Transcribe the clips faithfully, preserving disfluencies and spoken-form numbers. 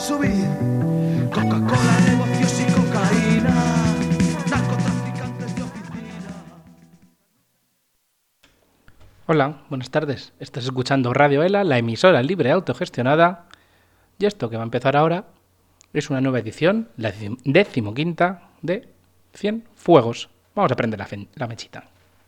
subir. Coca-Cola, negocios y cocaína, narcotraficantes de oficina. Hola, buenas tardes. Estás escuchando Radio ELA, la emisora libre autogestionada. Y esto que va a empezar ahora es una nueva edición, la decimoquinta de Cienfuegos. Vamos a prender la, fe- la mechita.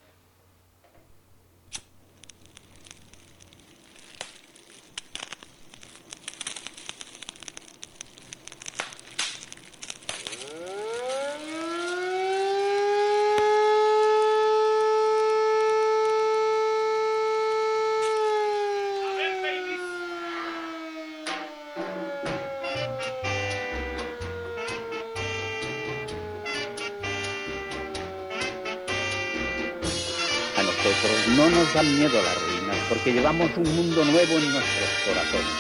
A nosotros no nos dan miedo las ruinas, porque llevamos un mundo nuevo en nuestros corazones.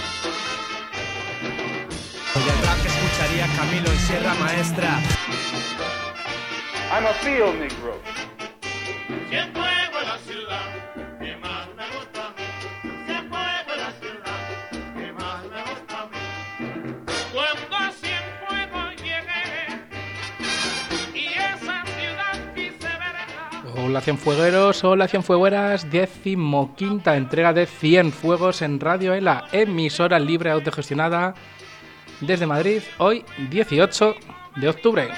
Y el rap que escucharía Camilo en Sierra Maestra. I'm a field negro. Cienfuegos es la ciudad que más me gusta a mí. Cienfuegos es la ciudad que más me gusta a mí. Cuando a Cienfuegos llegué y esa ciudad quise ver. Hola Cienfuegueros, hola Cienfuegueras, decimoquinta entrega de Cienfuegos en Radio ELA, emisora libre autogestionada desde Madrid, hoy dieciocho de octubre.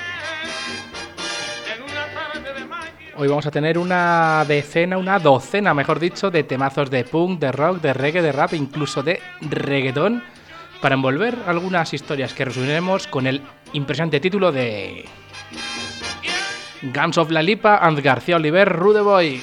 Hoy vamos a tener una decena, una docena, mejor dicho, de temazos de punk, de rock, de reggae, de rap, incluso de reggaetón, para envolver algunas historias que resumiremos con el impresionante título de Guns of La Lipa and García Oliver, Rude Boy.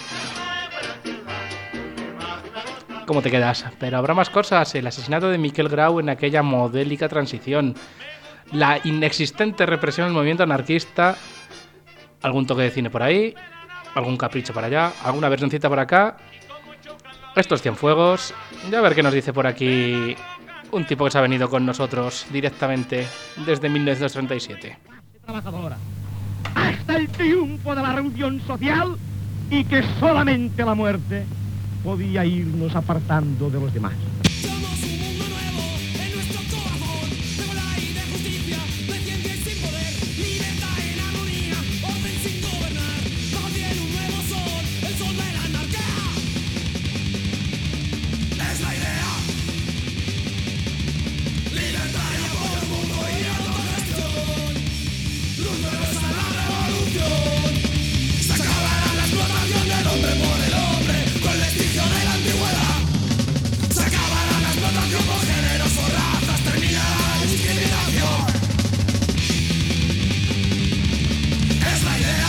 ¿Cómo te quedas? Pero habrá más cosas. El asesinato de Miquel Grau en aquella modélica transición, la inexistente represión del movimiento anarquista, algún toque de cine por ahí, algún capricho para allá, alguna versioncita por acá. Estos Cienfuegos. Ya a ver qué nos dice por aquí un tipo que se ha venido con nosotros directamente desde mil novecientos treinta y siete. Trabajadora, hasta el triunfo de la reunión social, y que solamente la muerte podía irnos apartando de los demás. Somos un mundo nuevo en nuestro corazón, de la y de justicia, de ciencia y sin poder, libertad en armonía, orden sin gobernar, bajo el cielo un nuevo sol, el sol de la anarquía. Es la idea libertaria por el mundo y autogestión, luz nueva a la revolución. Se acabará la explotación del hombre por el hombre, con el vestigio de la antigüedad. Se acabará la explotación por géneros o razas, terminará la discriminación. Es la idea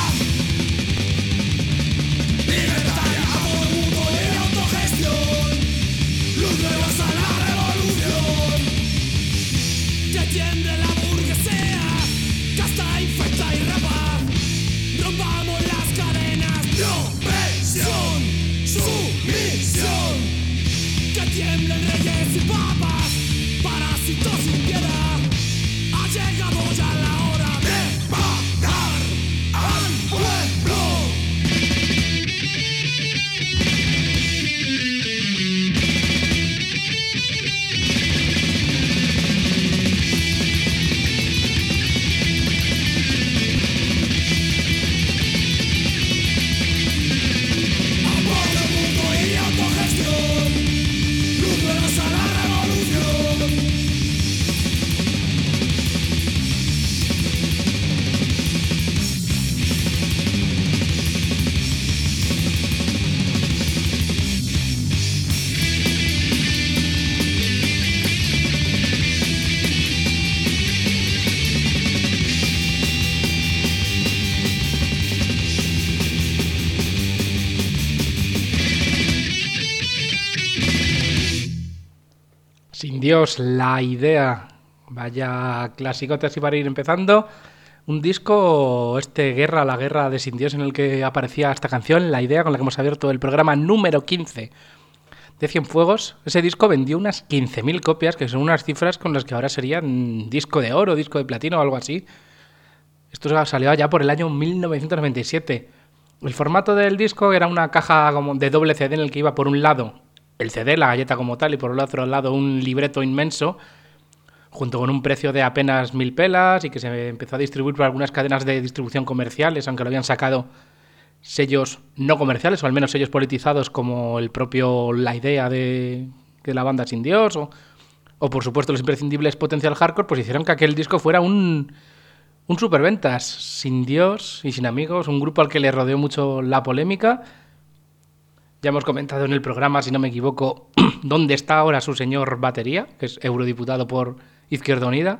libertaria por el mundo y autogestión, luz nuevas a la revolución. Que tiemble la burguesía, casta, infecta y rapaz. Rompamos las cadenas de opresión, sumisión. Que tiemblen reyes y papas, parásitos sin piedad. Ha llegado ya la hora de pagar al pueblo. Amor del mundo y autogestión, luz nuevas a la revolución. Sin Dios, la idea. Vaya clasicote así para ir empezando. Un disco, este Guerra, la guerra de Sin Dios, en el que aparecía esta canción, la idea con la que hemos abierto el programa número quince de Cienfuegos. Ese disco vendió unas quince mil copias, que son unas cifras con las que ahora serían disco de oro, disco de platino o algo así. Esto salió ya por el año mil novecientos noventa y siete. El formato del disco era una caja como de doble C D en el que iba por un lado el C D, la galleta como tal, y por el otro lado un libreto inmenso junto con un precio de apenas mil pelas y que se empezó a distribuir por algunas cadenas de distribución comerciales, aunque lo habían sacado sellos no comerciales, o al menos sellos politizados como el propio La Idea de, de la banda Sin Dios, o, o por supuesto los imprescindibles Potencial Hardcore, pues hicieron que aquel disco fuera un, un superventas. Sin Dios y Sin Amigos, un grupo al que le rodeó mucho la polémica. Ya hemos comentado en el programa, si no me equivoco, dónde está ahora su señor batería, que es eurodiputado por Izquierda Unida.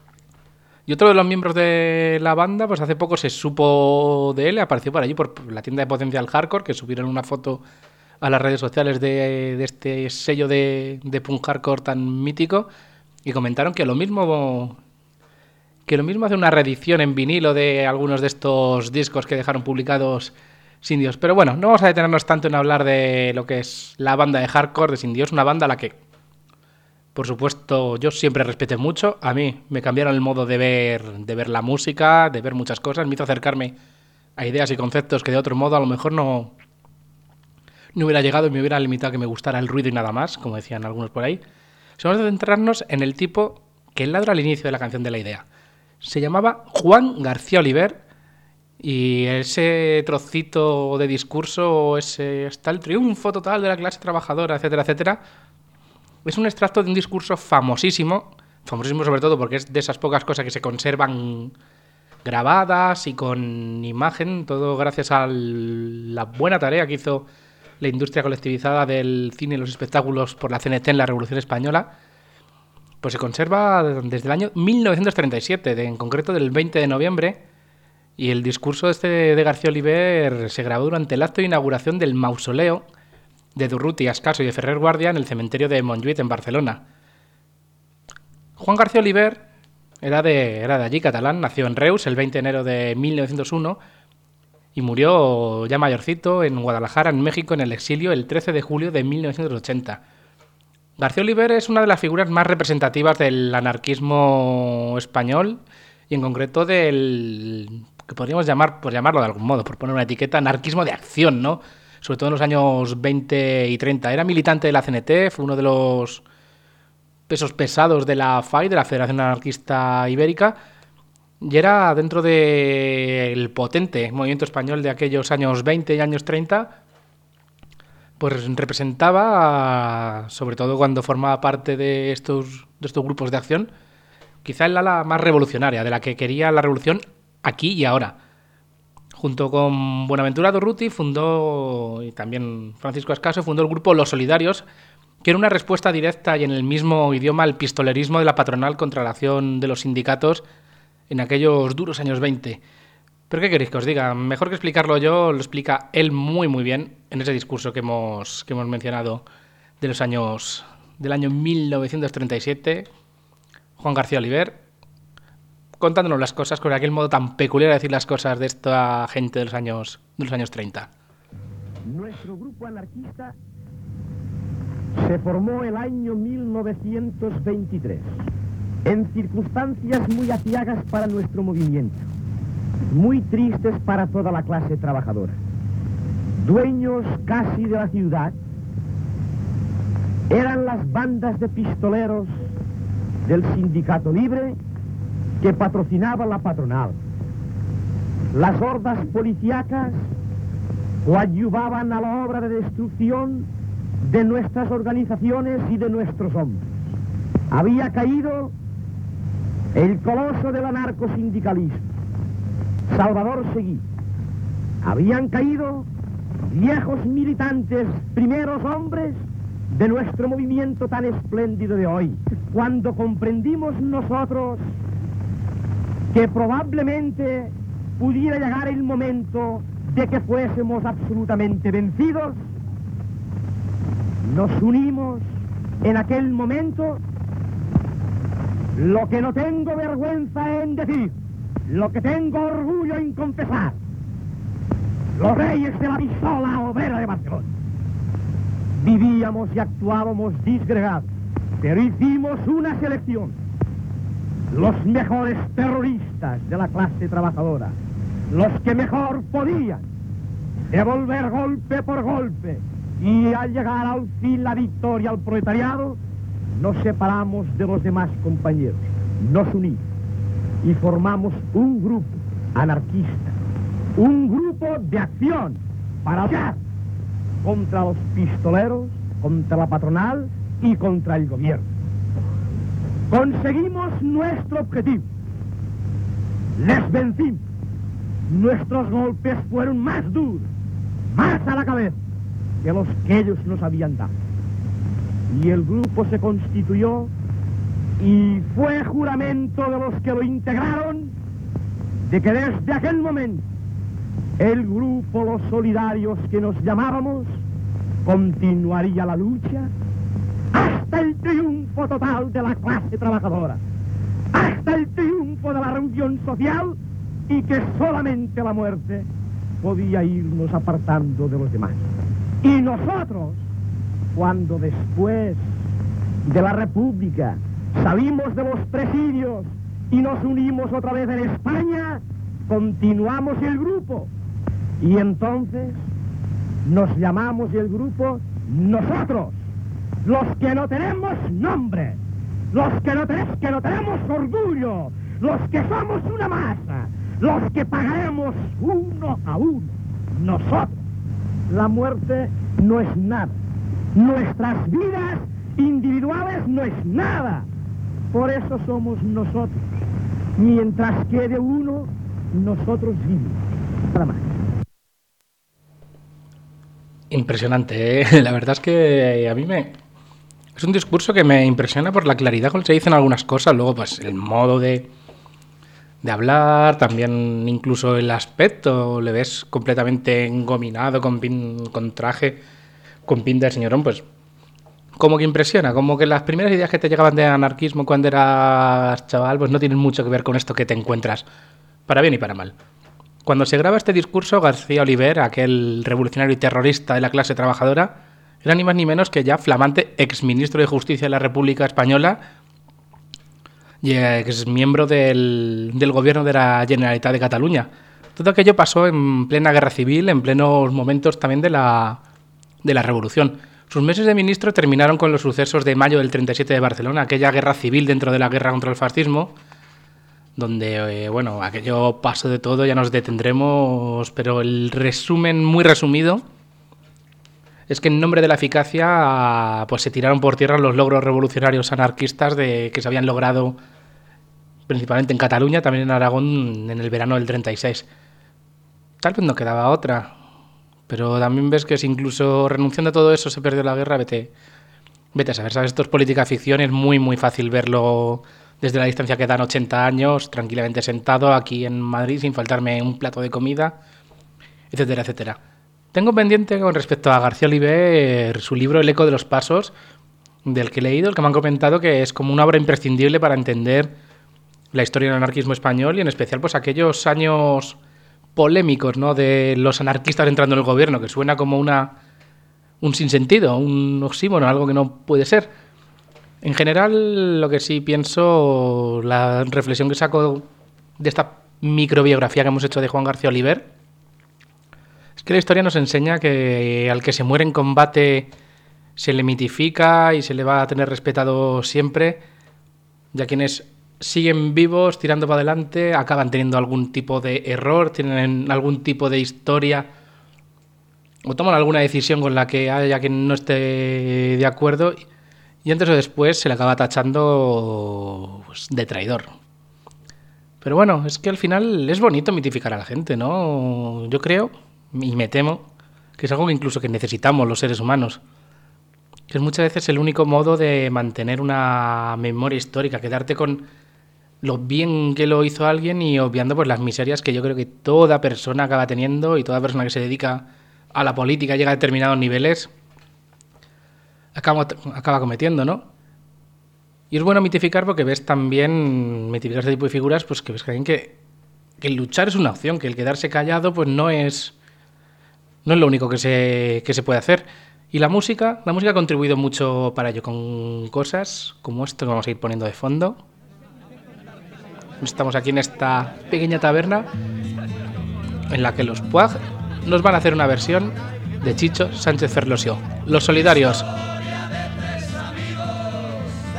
Y otro de los miembros de la banda, pues hace poco se supo de él, apareció por allí por la tienda de Potencial Hardcore, que subieron una foto a las redes sociales de, de este sello de, de punk hardcore tan mítico, y comentaron que lo mismo que lo mismo hace una reedición en vinilo de algunos de estos discos que dejaron publicados Sin Dios. Pero bueno, no vamos a detenernos tanto en hablar de lo que es la banda de hardcore de Sin Dios, una banda a la que, por supuesto, yo siempre respeté mucho. A mí me cambiaron el modo de ver, de ver la música, de ver muchas cosas. Me hizo acercarme a ideas y conceptos que de otro modo a lo mejor no, no hubiera llegado y me hubiera limitado a que me gustara el ruido y nada más, como decían algunos por ahí. Vamos a centrarnos en el tipo que ladra al inicio de la canción de La Idea. Se llamaba Juan García Oliver, y ese trocito de discurso, ese está el triunfo total de la clase trabajadora, etcétera, etcétera, es un extracto de un discurso famosísimo, famosísimo sobre todo porque es de esas pocas cosas que se conservan grabadas y con imagen, todo gracias a la buena tarea que hizo la industria colectivizada del cine y los espectáculos por la C N T en la Revolución Española. Pues se conserva desde el año mil novecientos treinta y siete, de, en concreto del veinte de noviembre, y el discurso este de García Oliver se grabó durante el acto de inauguración del mausoleo de Durruti, Ascaso y de Ferrer Guardia en el cementerio de Montjuïc, en Barcelona. Juan García Oliver era de, era de allí, catalán, nació en Reus el veinte de enero de mil novecientos uno y murió ya mayorcito en Guadalajara, en México, en el exilio, el trece de julio de mil novecientos ochenta. García Oliver es una de las figuras más representativas del anarquismo español y en concreto del que podríamos llamar, por llamarlo de algún modo, por poner una etiqueta, anarquismo de acción, ¿no? Sobre todo en los años veinte y treinta. Era militante de la C N T, fue uno de los pesos pesados de la F A I, de la Federación Anarquista Ibérica, y era dentro del potente movimiento español de aquellos años veinte y años treinta, pues representaba, sobre todo cuando formaba parte de estos, de estos grupos de acción, quizá el ala más revolucionaria, de la que quería la revolución aquí y ahora. Junto con Buenaventura Durruti fundó, y también Francisco Ascaso, fundó el grupo Los Solidarios, que era una respuesta directa y en el mismo idioma al pistolerismo de la patronal contra la acción de los sindicatos en aquellos duros años veinte. ¿Pero qué queréis que os diga? Mejor que explicarlo yo, lo explica él muy muy bien en ese discurso que hemos, que hemos mencionado de los años, del año mil novecientos treinta y siete, Juan García Oliver, contándonos las cosas con aquel modo tan peculiar de decir las cosas de esta gente de los años, de los años treinta. Nuestro grupo anarquista se formó el año mil novecientos veintitrés, en circunstancias muy aciagas para nuestro movimiento, muy tristes para toda la clase trabajadora. Dueños casi de la ciudad eran las bandas de pistoleros del Sindicato Libre que patrocinaba la patronal. Las hordas policíacas coadyuvaban a la obra de destrucción de nuestras organizaciones y de nuestros hombres. Había caído el coloso del anarcosindicalismo, Salvador Seguí. Habían caído viejos militantes, primeros hombres de nuestro movimiento tan espléndido de hoy. Cuando comprendimos nosotros que probablemente pudiera llegar el momento de que fuésemos absolutamente vencidos, nos unimos en aquel momento, lo que no tengo vergüenza en decir, lo que tengo orgullo en confesar, los reyes de la pistola obrera de Barcelona. Vivíamos y actuábamos disgregados, pero hicimos una selección. Los mejores terroristas de la clase trabajadora, los que mejor podían devolver golpe por golpe y al llegar al fin la victoria al proletariado, nos separamos de los demás compañeros, nos unimos y formamos un grupo anarquista, un grupo de acción para luchar contra los pistoleros, contra la patronal y contra el gobierno. Conseguimos nuestro objetivo. Les vencimos. Nuestros golpes fueron más duros, más a la cabeza que los que ellos nos habían dado. Y el grupo se constituyó y fue juramento de los que lo integraron de que desde aquel momento el grupo Los Solidarios que nos llamábamos continuaría la lucha hasta el triunfo total de la clase trabajadora, hasta el triunfo de la reunión social, y que solamente la muerte podía irnos apartando de los demás. Y nosotros, cuando después de la República salimos de los presidios y nos unimos otra vez en España, continuamos el grupo. Y entonces nos llamamos el grupo nosotros, los que no tenemos nombre, los que no, tenemos, que no tenemos orgullo, los que somos una masa, los que pagaremos uno a uno, nosotros. La muerte no es nada, nuestras vidas individuales no es nada, por eso somos nosotros. Mientras quede uno, nosotros vivimos. Nada más. Impresionante, ¿eh? La verdad es que a mí me... Es un discurso que me impresiona por la claridad con la que se dicen algunas cosas, luego pues el modo de, de hablar, también incluso el aspecto, le ves completamente engominado, con, pin, con traje, con pinta de señorón, pues como que impresiona, como que las primeras ideas que te llegaban de anarquismo cuando eras chaval pues no tienen mucho que ver con esto que te encuentras, para bien y para mal. Cuando se graba este discurso, García Oliver, aquel revolucionario y terrorista de la clase trabajadora, era ni más ni menos que ya flamante exministro de Justicia de la República Española y exmiembro del, del gobierno de la Generalitat de Cataluña. Todo aquello pasó en plena guerra civil, en plenos momentos también de la, de la revolución. Sus meses de ministro terminaron con los sucesos de mayo del treinta y siete de Barcelona, aquella guerra civil dentro de la guerra contra el fascismo, donde, eh, bueno, aquello pasó de todo, ya nos detendremos, pero el resumen muy resumido es que en nombre de la eficacia pues se tiraron por tierra los logros revolucionarios anarquistas de que se habían logrado principalmente en Cataluña, también en Aragón en el verano del treinta y seis. Tal vez no quedaba otra, pero también ves que si incluso renunciando a todo eso se perdió la guerra, vete, vete a saber, ¿sabes? Esto es política ficción, es muy muy fácil verlo desde la distancia que dan ochenta años, tranquilamente sentado aquí en Madrid sin faltarme un plato de comida, etcétera, etcétera. Tengo pendiente con respecto a García Oliver su libro El eco de los pasos, del que he leído, el que me han comentado que es como una obra imprescindible para entender la historia del anarquismo español y en especial pues aquellos años polémicos, ¿no?, de los anarquistas entrando en el gobierno, que suena como una un sinsentido, un oxímoron, algo que no puede ser. En general, lo que sí pienso, la reflexión que saco de esta microbiografía que hemos hecho de Juan García Oliver, es que la historia nos enseña que al que se muere en combate se le mitifica y se le va a tener respetado siempre, y a quienes siguen vivos, tirando para adelante, acaban teniendo algún tipo de error, tienen algún tipo de historia o toman alguna decisión con la que haya quien no esté de acuerdo y antes o después se le acaba tachando pues, de traidor. Pero bueno, es que al final es bonito mitificar a la gente, ¿no? Yo creo, y me temo, que es algo que incluso que necesitamos los seres humanos. Que es muchas veces el único modo de mantener una memoria histórica, quedarte con lo bien que lo hizo alguien y obviando pues las miserias que yo creo que toda persona acaba teniendo y toda persona que se dedica a la política llega a determinados niveles acaba, acaba cometiendo, ¿no? Y es bueno mitificar porque ves también, mitificar este tipo de figuras, pues que ves que, que, que el luchar es una opción, que el quedarse callado pues no es, no es lo único que se, que se puede hacer. Y la música, la música ha contribuido mucho para ello, con cosas como esto que vamos a ir poniendo de fondo. Estamos aquí en esta pequeña taberna en la que los Puig nos van a hacer una versión de Chicho Sánchez Ferlosio, Los Solidarios.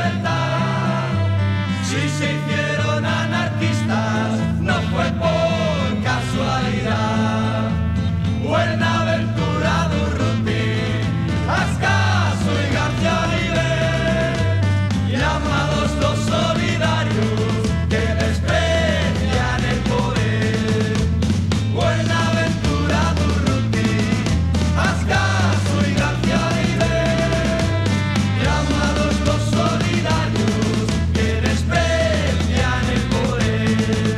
libertad. Si se hicieron anarquistas, no fue por casualidad. Buenaventura Durruti, Ascaso y García Oliver, llamados los solidarios que desprecian el poder. Buenaventura Durruti, Ascaso y García Oliver, llamados los solidarios que desprecian el poder.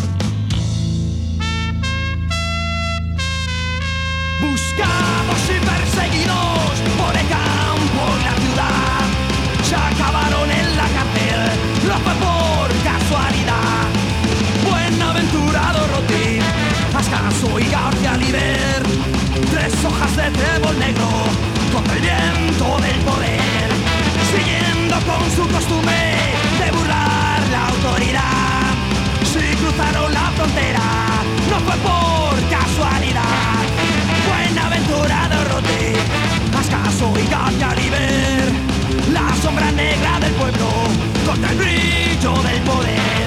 Buscados y perseguidos por el campo y la ciudad, se acabaron en la cárcel, no fue por casualidad. Buenaventura Durruti, Ascaso y García Oliver, tres hojas de trébol negro contra el viento del poder, siguiendo con su costumbre de burlar la autoridad. Si cruzaron la frontera, no fue por casualidad. Buenaventura Durruti, Ascaso y García Oliver, la sombra negra del pueblo contra el brillo del poder.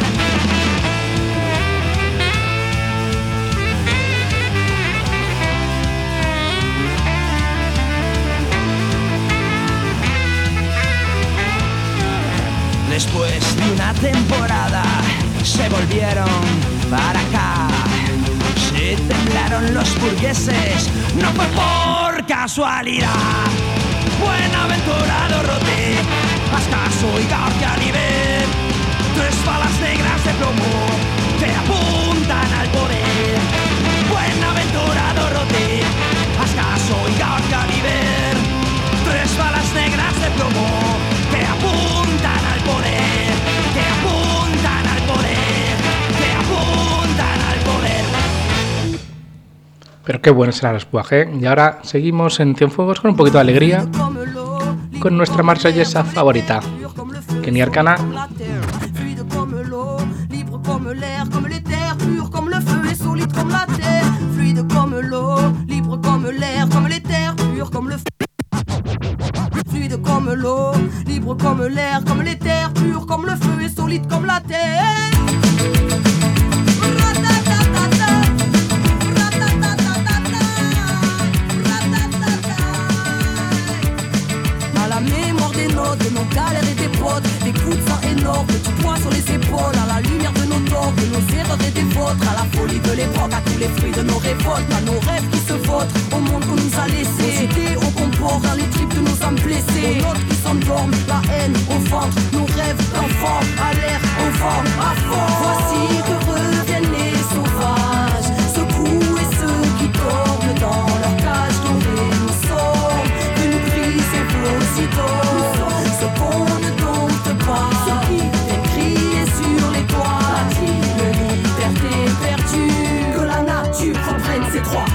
Después de una temporada se volvieron para acá. Se temblaron los burgueses, no fue por casualidad. Buenaventura Durruti, Ascaso y García Oliver, tres balas negras de plomo que apuntan al poder. Buenaventura Durruti, Ascaso y García Oliver, tres balas negras de plomo que apuntan al poder, que apuntan al poder, que apuntan al poder. Pero qué bueno será el espuaje. Y ahora seguimos en Cienfuegos con un poquito de alegría, con nuestra marsellesa favorita, Kenny Arcana. Fluide comme l'eau, libre comme l'air, comme les terres, pur comme le feu et solide comme la terre. Fluide comme l'eau, libre comme l'air, comme les terres, pur comme le feu. Fluide comme l'eau, libre comme l'air, comme les terres, pur comme le feu et solide comme la terre. À la mémoire des notes, de nos galères et des potes, des coups de sang énormes, du poids sur les épaules, à la lumière de nos torts, de nos erreurs et des vôtres, à la folie de l'époque, à tous les fruits de nos révoltes, à nos rêves qui se votent, au monde qu'on nous a laissé, aux idées, au comport, dans les tripes de nos âmes blessées, aux notes qui s'endorment, la haine au ventre, nos rêves d'enfants, à l'air, au vent, à fond. Voici que reviennent les sauvages, ceux coups et ceux qui dorment dans leur cage dorée. Nous sommes venus briser vos idoles, ceux qu'on ne dompte pas, ceux qui viennent crier sur les toits, de liberté perdue, que la nature reprenne ses droits.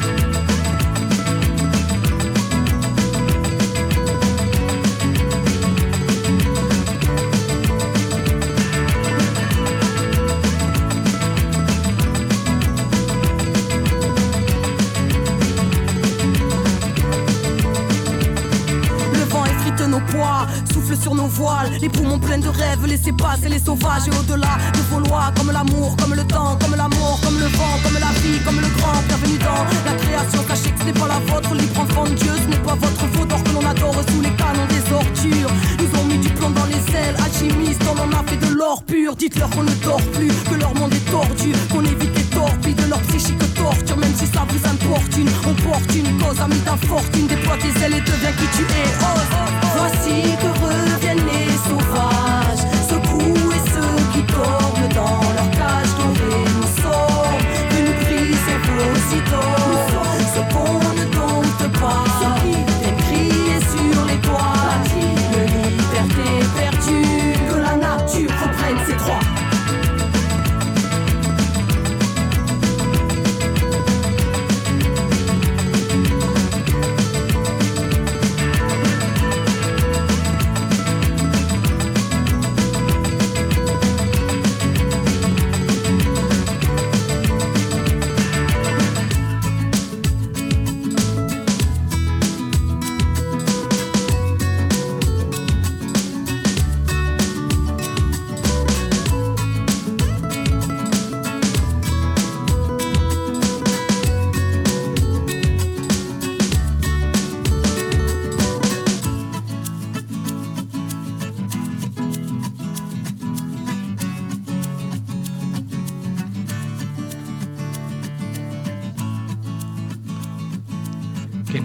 Nos poids, souffle sur nos voiles, les poumons pleins de rêves, laissez passer les sauvages et au-delà de vos lois, comme l'amour, comme le temps, comme la mort, comme le vent, comme la vie, comme le grand, bienvenue dans la création, sachez que ce n'est pas la vôtre, libre enfant de Dieu, ce n'est pas votre faute, or que l'on adore sous les canons des ordures, nous ont mis du plomb dans les ailes, alchimistes, on en a fait de l'or pur, dites-leur qu'on ne dort plus, que leur monde est tordu, qu'on évite les torpilles de leur psychique torture, même si ça vous importune, on porte une cause, amis d'infortune, déploie tes ailes et deviens qui tu es, ose. Voici que reviennent les sauvages, ceux coups et ceux qui dorment dans leur cage dorée. Nous sommes venus briser vos idoles, ceux qu'on ne dompte pas, ceux qui viennent crier sur les toits, de liberté perdue, que la nature reprenne ses droits.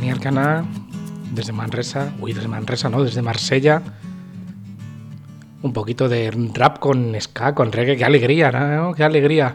Dani Alcana, desde Manresa, uy, desde Manresa, no, desde Marsella. Un poquito de rap con ska, con reggae, qué alegría, ¿no? Qué alegría.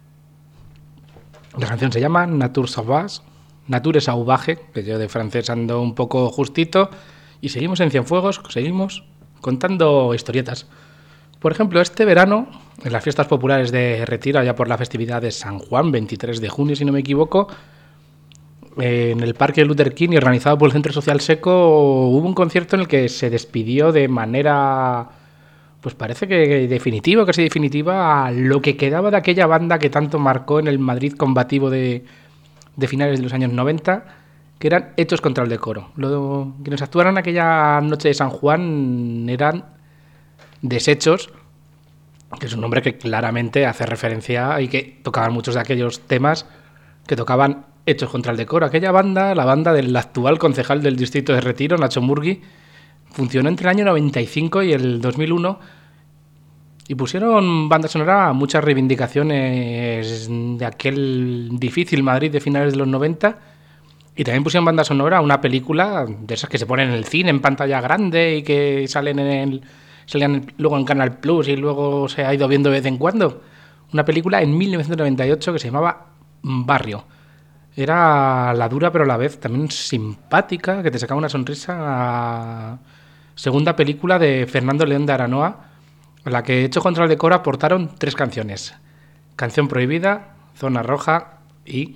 La canción se llama Nature Sauvage, Nature Sauvage, que yo de francés ando un poco justito. Y seguimos en Cienfuegos, seguimos contando historietas. Por ejemplo, este verano, en las fiestas populares de Retiro, allá por la festividad de San Juan, veintitrés de junio, si no me equivoco, en el Parque Luther King y organizado por el Centro Social Seco, hubo un concierto en el que se despidió de manera, pues parece que definitiva, casi definitiva, a lo que quedaba de aquella banda que tanto marcó en el Madrid combativo de, de finales de los años noventa, que eran Hechos contra el Decoro. Lo, quienes actuaron aquella noche de San Juan eran Desechos, que es un nombre que claramente hace referencia y que tocaban muchos de aquellos temas que tocaban Hechos contra el Decoro. Aquella banda, la banda del actual concejal del distrito de Retiro, Nacho Murgui, funcionó entre el año noventa y cinco y el dos mil uno y pusieron banda sonora a muchas reivindicaciones de aquel difícil Madrid de finales de los noventa, y también pusieron banda sonora a una película de esas que se ponen en el cine en pantalla grande y que salen en el, salían luego en Canal Plus y luego se ha ido viendo de vez en cuando. Una película en mil novecientos noventa y ocho que se llamaba Barrio. Era la dura pero a la vez también simpática, que te sacaba una sonrisa. Segunda película de Fernando León de Aranoa, a la que Hecho contra el Decoro aportaron tres canciones: Canción Prohibida, Zona Roja y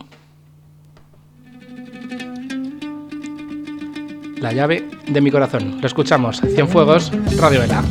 La Llave de mi Corazón. Lo escuchamos, Cienfuegos, Radio Vela.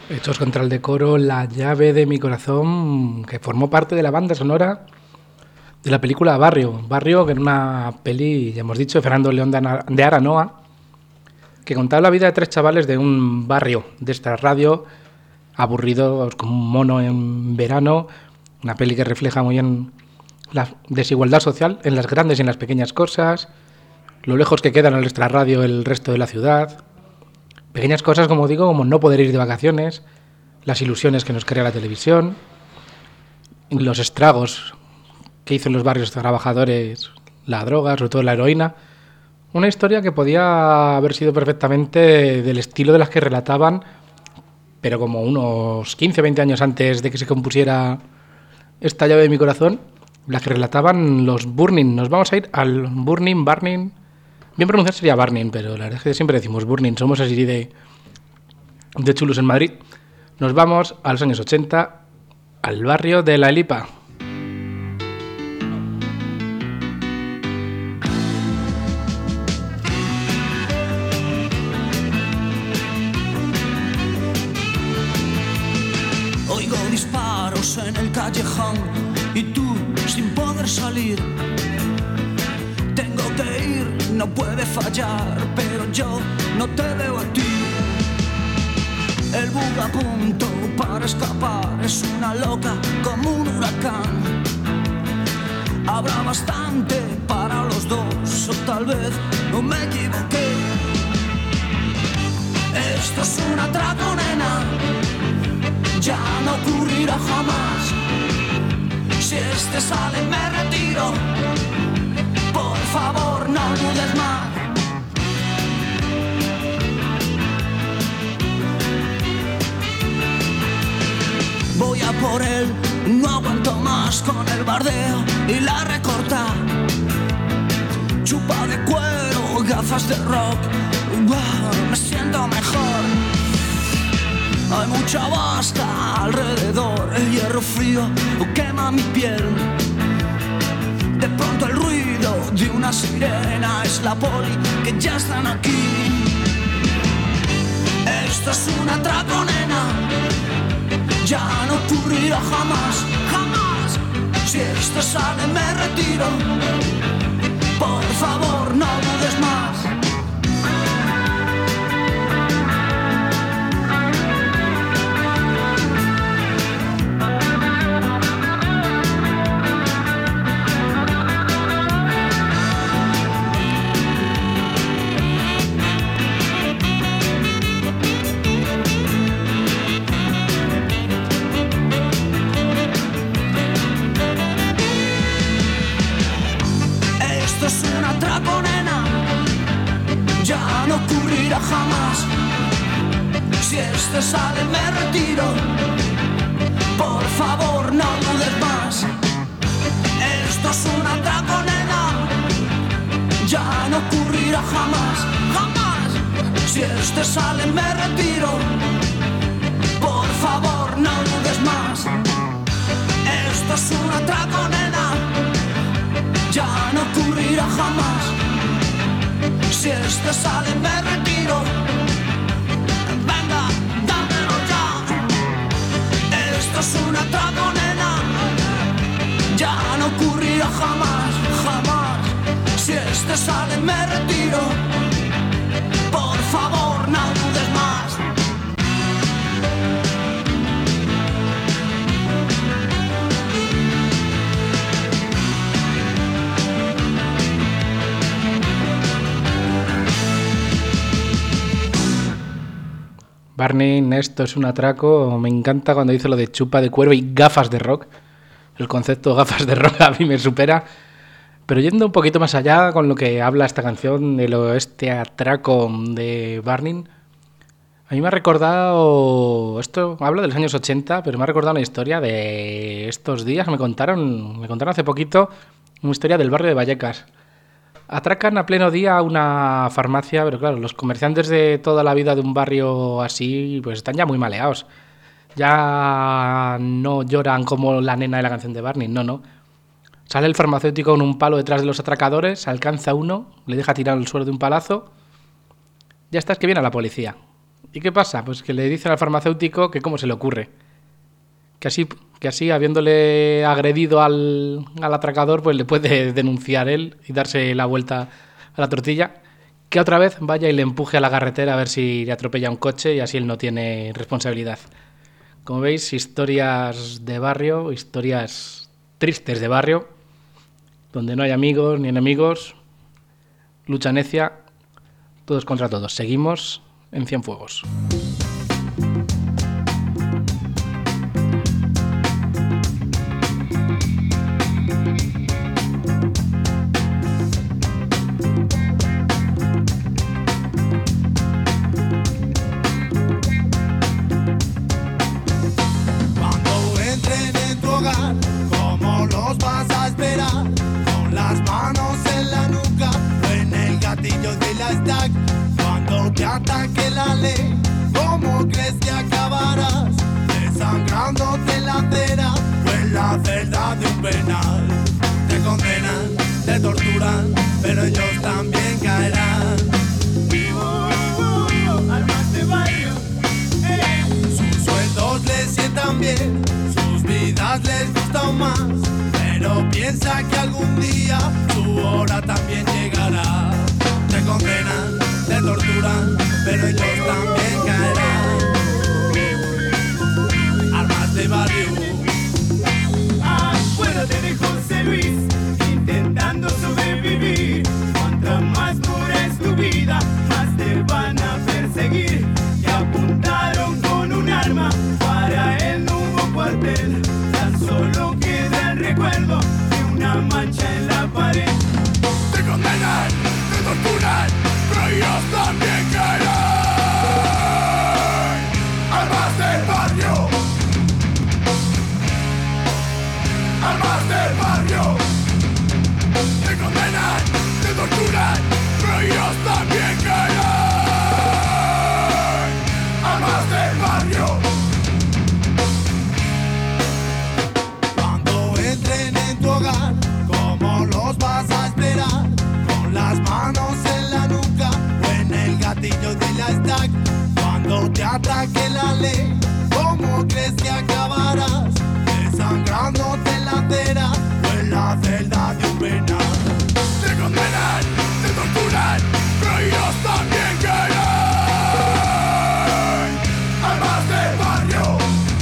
Hechos contra el decoro, La llave de mi corazón, que formó parte de la banda sonora de la película Barrio. Barrio, que era una peli, ya hemos dicho, de Fernando León de, Ana, de Aranoa, que contaba la vida de tres chavales de un barrio de esta radio, aburridos como un mono en verano. Una peli que refleja muy bien la desigualdad social en las grandes y en las pequeñas cosas, lo lejos que queda en nuestra radio el resto de la ciudad. Pequeñas cosas, como digo, como no poder ir de vacaciones, las ilusiones que nos crea la televisión, los estragos que hizo en los barrios trabajadores la droga, sobre todo la heroína. Una historia que podía haber sido perfectamente del estilo de las que relataban, pero como unos quince o veinte años antes de que se compusiera esta llave de mi corazón, las que relataban los Burning. Nos vamos a ir al Burning, Burning... Bien pronunciar sería Burning, pero la verdad es que siempre decimos Burning, somos así de, de chulos en Madrid. Nos vamos a los años ochenta, al barrio de La Elipa. Oigo disparos en el callejón y tú sin poder salir. Tengo que ir, no puede fallar, pero yo no te veo a ti. El bug a punto para escapar es una loca como un huracán. Habrá bastante para los dos, o tal vez no me equivoqué. Esto es un atraco, nena, ya no ocurrirá jamás. Si este sale me retiro, por favor no dudes más. Voy a por él, no aguanto más con el bardeo y la recorta. Chupa de cuero, gafas de rock, wow, me siento mejor. Hay mucha basta alrededor, el hierro frío quema mi piel. De pronto el ruido de una sirena es la poli que ya están aquí. Esto es un atraco, nena, ya no ocurrirá jamás, jamás. Si esto sale me retiro, por favor no dudes más. Jamás. Si este sale me retiro, por favor no dudes más. Esto es una atraco, nena, ya no ocurrirá jamás, jamás. Si este sale me retiro, por favor no dudes más. Esto es un atraco, nena, ya no ocurrirá jamás. Si este sale me retiro, venga, dámelo ya. Esto es una atraco, nena, ya no ocurrirá jamás, jamás. Si este sale me retiro, por favor no dudes más. Burning, esto es un atraco. Me encanta cuando dice lo de chupa de cuero y gafas de rock. El concepto de gafas de rock a mí me supera. Pero yendo un poquito más allá con lo que habla esta canción de lo, este atraco de Burning, a mí me ha recordado, esto hablo de los años ochenta, pero me ha recordado una historia de estos días. Me contaron, me contaron hace poquito una historia del barrio de Vallecas. Atracan a pleno día una farmacia, pero claro, los comerciantes de toda la vida de un barrio así, pues están ya muy maleados. Ya no lloran como la nena de la canción de Barney, no, no. Sale el farmacéutico con un palo detrás de los atracadores, alcanza uno, le deja tirar al suelo de un palazo. Ya está, es que viene la policía. ¿Y qué pasa? Pues que le dicen al farmacéutico que cómo se le ocurre. Que así, que así habiéndole agredido al, al atracador, pues le puede denunciar él y darse la vuelta a la tortilla. Que otra vez vaya y le empuje a la carretera a ver si le atropella un coche y así él no tiene responsabilidad. Como veis, historias de barrio, historias tristes de barrio, donde no hay amigos ni enemigos, lucha necia, todos contra todos. Seguimos en Cienfuegos. Cuando entren en tu hogar, ¿cómo los vas a esperar? Con las manos en la nuca o en el gatillo de la stack. Cuando te ataque la ley, ¿cómo crees que acabarás? Desangrándote en la acera o en la celda de un penal. Te condenan, te torturan, pero ellos también caerán. Armas de barrio, sus sueldos les sientan bien, sus vidas les gustan más, pero piensa que algún día su hora también llegará. Te condenan, te torturan, pero ellos también caerán. Armas de barrio. Acuérdate de José Luis, intentando sobrevivir. Cuanto más dura es tu vida, más te van a perseguir. Te apuntaron con un arma, para él no hubo cuartel. Tan solo queda el recuerdo de una mancha en la pared. Te condenan, te torturan, pero ellos también caerán. Armas del barrio. Armas del barrio. Te condenan, te torturan, pero ellos también caerán. Armas del barrio. Cuando entren en tu hogar, ¿cómo los vas a esperar? Con las manos en la nuca o en el gatillo de la stack. Cuando te ataque la ley, ¿cómo crees que acabarás? Desangrándote en la acera o en la celda de un penal. Te condenan, te torturan, pero ellos también caerán. Armas del barrio.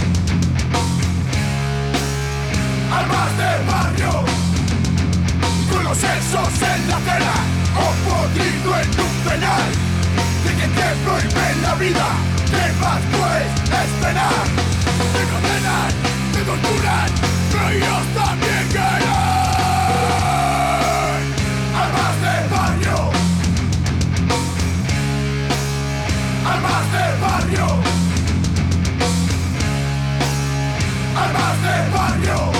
Armas del barrio. Con los sesos en la acera o podrido en un penal. De que te prohíben la vida, ¿qué más puedes esperar? Te condenan, te torturan, pero ellos también caerán. Armas del barrio. Armas del barrio. Armas del barrio.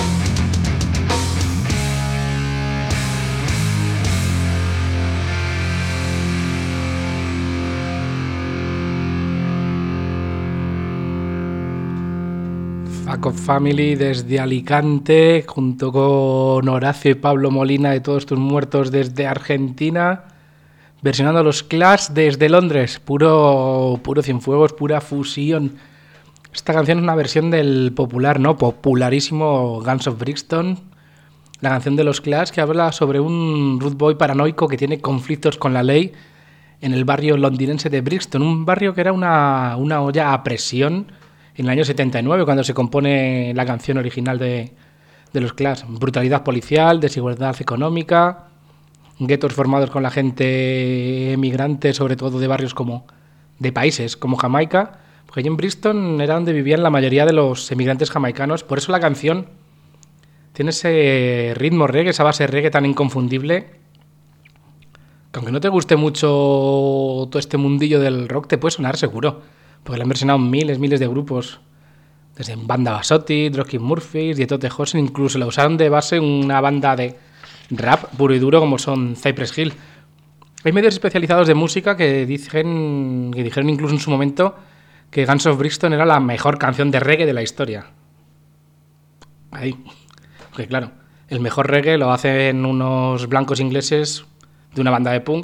Fuck Off Family desde Alicante, junto con Horacio y Pablo Molina de Todos Tus Muertos desde Argentina, versionando los Clash desde Londres, puro, puro Cienfuegos, pura fusión. Esta canción es una versión del popular, ¿no? Popularísimo Guns of Brixton, la canción de los Clash que habla sobre un rude boy paranoico que tiene conflictos con la ley en el barrio londinense de Brixton, un barrio que era una, una olla a presión en el año setenta y nueve, cuando se compone la canción original de, de los Clash. Brutalidad policial, desigualdad económica, guetos formados con la gente emigrante, sobre todo de barrios como de países como Jamaica, porque allí en Brixton era donde vivían la mayoría de los emigrantes jamaicanos. Por eso la canción tiene ese ritmo reggae, esa base reggae tan inconfundible, que aunque no te guste mucho todo este mundillo del rock, te puede sonar seguro. Porque la han versionado miles, miles de grupos. Desde Banda Basotti, Dropkick Murphys, Dietote Hudson, incluso la usaron de base una banda de rap puro y duro como son Cypress Hill. Hay medios especializados de música que dicen, que dijeron incluso en su momento que Guns of Brixton era la mejor canción de reggae de la historia. Ahí. Porque claro, el mejor reggae lo hacen unos blancos ingleses de una banda de punk,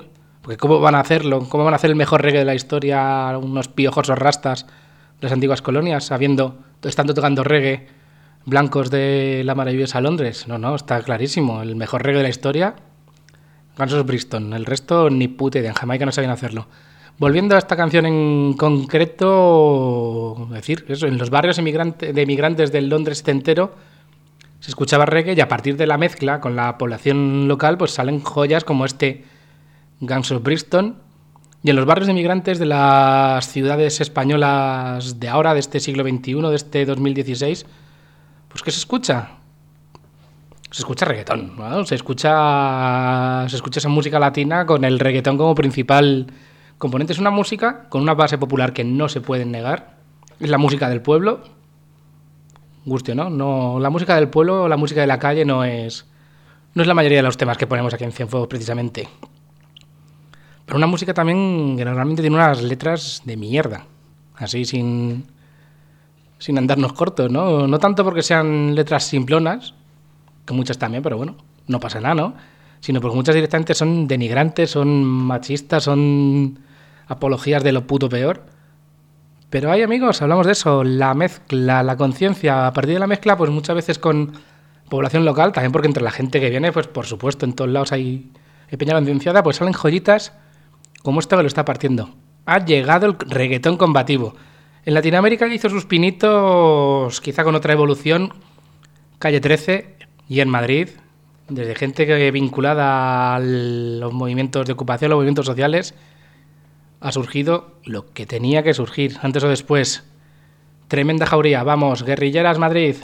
Porque ¿cómo van a hacerlo? ¿Cómo van a hacer el mejor reggae de la historia unos piojosos rastas de las antiguas colonias, sabiendo, estando tocando reggae blancos de la maravillosa Londres? No, no, está clarísimo. El mejor reggae de la historia, Guns N' Brixton. El resto ni puta idea. En Jamaica no sabían hacerlo. Volviendo a esta canción en concreto, decir, eso, en los barrios emigrante, de emigrantes del Londres setentero se escuchaba reggae y a partir de la mezcla con la población local pues salen joyas como este Guns N' Brixton. Y en los barrios de emigrantes de las ciudades españolas de ahora, de este siglo veintiuno, de este dos mil dieciséis, pues ¿qué se escucha? Se escucha reggaetón, ¿no? Se escucha, se escucha esa música latina con el reggaetón como principal componente. Es una música con una base popular que no se puede negar. Es la música del pueblo. Guste, ¿no? No, la música del pueblo, la música de la calle no es, no es la mayoría de los temas que ponemos aquí en Cienfuegos precisamente. Pero una música también que normalmente tiene unas letras de mierda, así sin, sin andarnos cortos, ¿no? No tanto porque sean letras simplonas, que muchas también, pero bueno, no pasa nada, ¿no? Sino porque muchas directamente son denigrantes, son machistas, son apologías de lo puto peor. Pero hay, amigos, hablamos de eso, la mezcla, la conciencia, a partir de la mezcla, pues muchas veces con población local, también porque entre la gente que viene, pues por supuesto, en todos lados hay, hay peña concienciada, pues salen joyitas como esto que lo está partiendo. Ha llegado el reggaetón combativo. En Latinoamérica hizo sus pinitos, quizá con otra evolución, Calle trece, y en Madrid, desde gente que vinculada a los movimientos de ocupación, los movimientos sociales, ha surgido lo que tenía que surgir, antes o después. Tremenda jauría. Vamos, guerrilleras Madrid.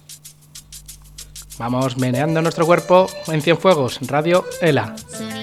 Vamos meneando nuestro cuerpo en Cienfuegos, Radio ELA.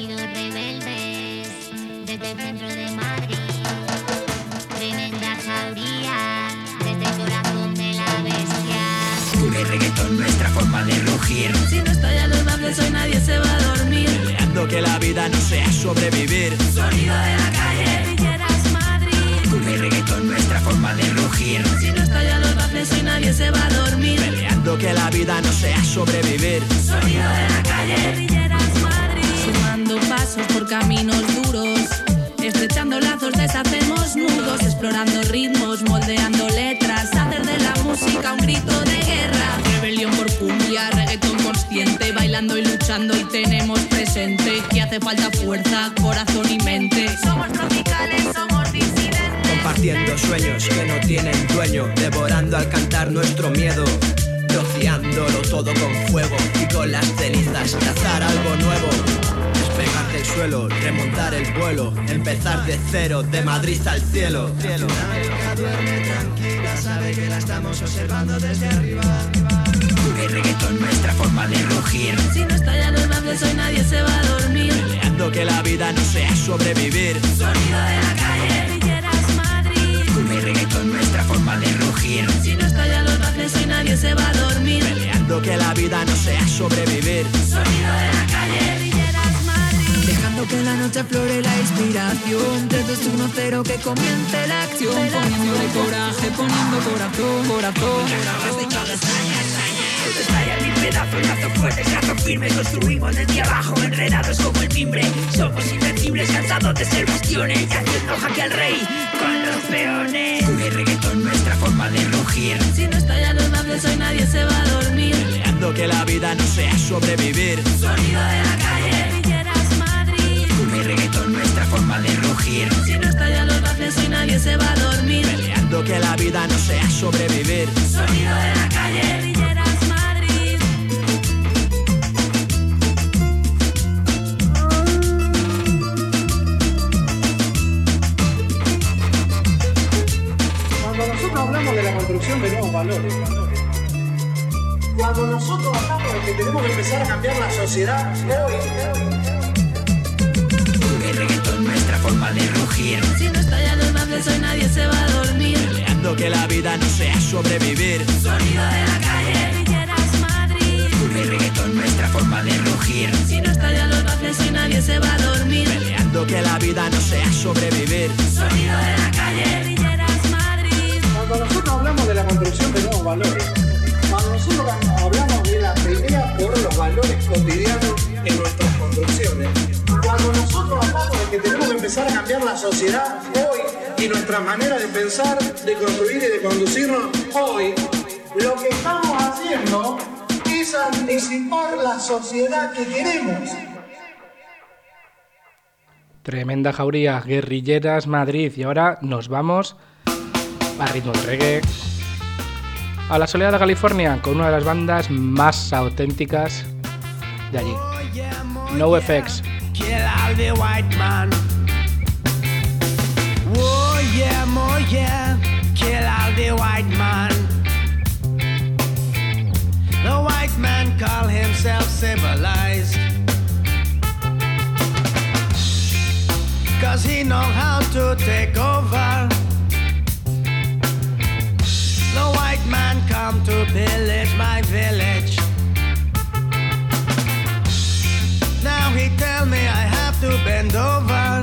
Nuestra forma de rugir. Si no estallan los baffles hoy nadie se va a dormir. Peleando que la vida no sea sobrevivir. Sonido de la calle, Villeras Madrid. Cumbia y reggaetón, nuestra forma de rugir. Si no estallan los baffles hoy nadie se va a dormir. Peleando que la vida no sea sobrevivir. Sonido de la calle, Villeras Madrid. Sumando pasos por caminos duros, estrechando lazos deshacemos nudos, explorando ritmos, moldeando letras, hacer de la música un grito de guerra. Rebelión por cumbia, reggaetón consciente, bailando y luchando y tenemos presente que hace falta fuerza, corazón y mente. Somos tropicales, somos disidentes. Compartiendo sueños que no tienen dueño, devorando al cantar nuestro miedo, rociándolo todo con fuego y con las cenizas trazar algo nuevo. Despegar del suelo, remontar el vuelo, empezar de cero, de Madrid al cielo. La ciudad duerme tranquila, sabe que la estamos observando desde arriba. Cumbia y reggaetón, nuestra forma de rugir. Si no estallan los baffles hoy nadie se va a dormir. Peleando que la vida no sea sobrevivir. Sonido de la calle, Villeras Madrid. Cumbia y reggaetón, nuestra forma de rugir. Si no estallan los baffles hoy nadie se va a dormir. Peleando que la vida no sea sobrevivir. Sonido de la calle, Villeras Madrid. Dejando que en la noche aflore la inspiración. tres, dos, uno, cero, que comience la acción. Poniéndole coraje, poniendo corazón, corazón. Estalla en mi pedazo, lazo fuerte, lazo firme. Construimos desde abajo, enredados como el timbre. Somos invencibles, cansados de ser bastiones, y haciendo jaque al rey con los peones. Cumbia y reggaetón, nuestra forma de rugir. Si no estallan los baffles hoy nadie se va a dormir. Peleando que la vida no sea sobrevivir. Sonido de la calle, Villeras Madrid. Cumbia y reggaetón, nuestra forma de rugir. Si no estallan los baffles hoy nadie se va a dormir. Peleando que la vida no sea sobrevivir. Sonido de la calle, Villeras Madrid. Cuando nosotros hablamos de la construcción de nuevos valores, cuando nosotros hablamos de que tenemos que empezar a cambiar la sociedad hoy, Cumbia y reggaetón, nuestra forma de rugir. Si no estallan los baffles hoy nadie se va a dormir. Peleando que la vida no sea sobrevivir. Sonido de la calle, Villeras Madrid. Cumbia y reggaetón, nuestra forma de rugir. Si no estallan los baffles hoy nadie se va a dormir. Peleando que la vida no sea sobrevivir. Sonido de la calle, Villeras Madrid. cuando nosotros hablamos de la construcción de nuevos valores, cuando nosotros hablamos de la pelea por los valores cotidianos en nuestras construcciones, cuando nosotros hablamos de que tenemos empezar a cambiar la sociedad hoy y nuestra manera de pensar, de construir y de conducirnos hoy. Lo que estamos haciendo es anticipar la sociedad que queremos. Tremenda jauría, Guerrilleras Madrid. Y ahora nos vamos a ritmo de reggae a la soleada California con una de las bandas más auténticas de allí, NoFX. Kill all the white man. Oh yeah, oh yeah, kill all the white man. The white man call himself civilized, cause he know how to take over. The white man come to pillage my village. Now he tell me I have to bend over.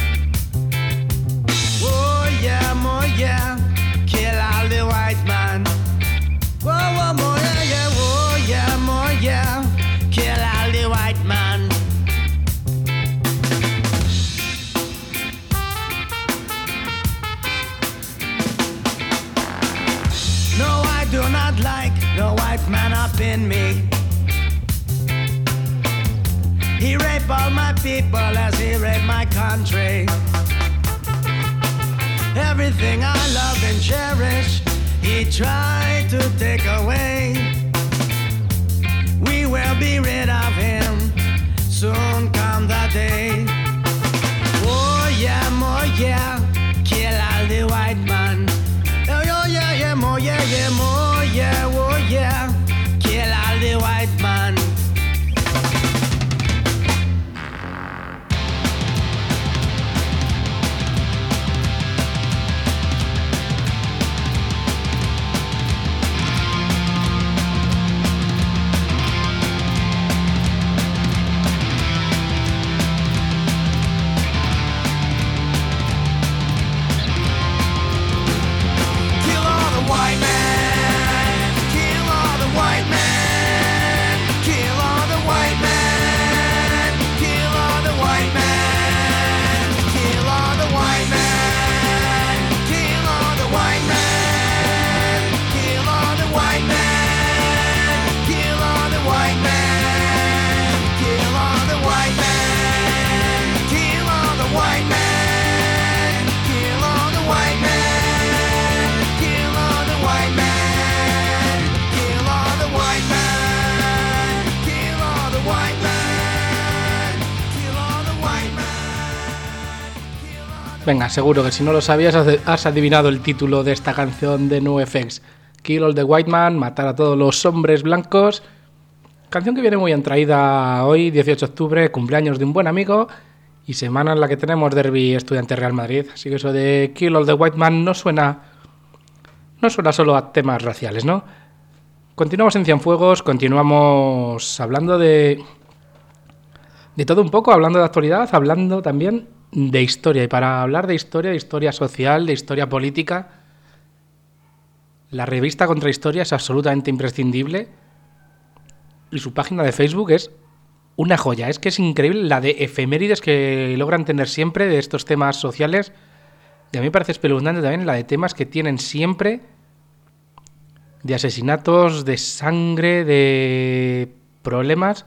Oh yeah, oh yeah, kill all the white man. Whoa, whoa, oh yeah, yeah, oh yeah, oh yeah, kill all the white man. No, I do not like the white man up in me. He raped all my people as he raped my country. Everything I love and cherish, he tried to take away. We will be rid of him, soon come the day. Oh yeah, oh yeah, kill all the white man. Oh yeah, yeah, oh yeah, yeah, oh yeah, oh yeah, kill all the white man. Venga, seguro que si no lo sabías has adivinado el título de esta canción de NoFX. Kill all the white man, matar a todos los hombres blancos. Canción que viene muy bien traída hoy, dieciocho de octubre, cumpleaños de un buen amigo y semana en la que tenemos derbi Estudiantes Real Madrid. Así que eso de Kill all the white man no suena, no suena solo a temas raciales, ¿no? Continuamos en Cienfuegos, continuamos hablando de, de todo un poco, hablando de actualidad, hablando también de historia. Y para hablar de historia, de historia social, de historia política, la revista Contrahistoria es absolutamente imprescindible y su página de Facebook es una joya. Es que es increíble la de efemérides que logran tener siempre de estos temas sociales. Y a mí me parece espeluznante también la de temas que tienen siempre de asesinatos, de sangre, de problemas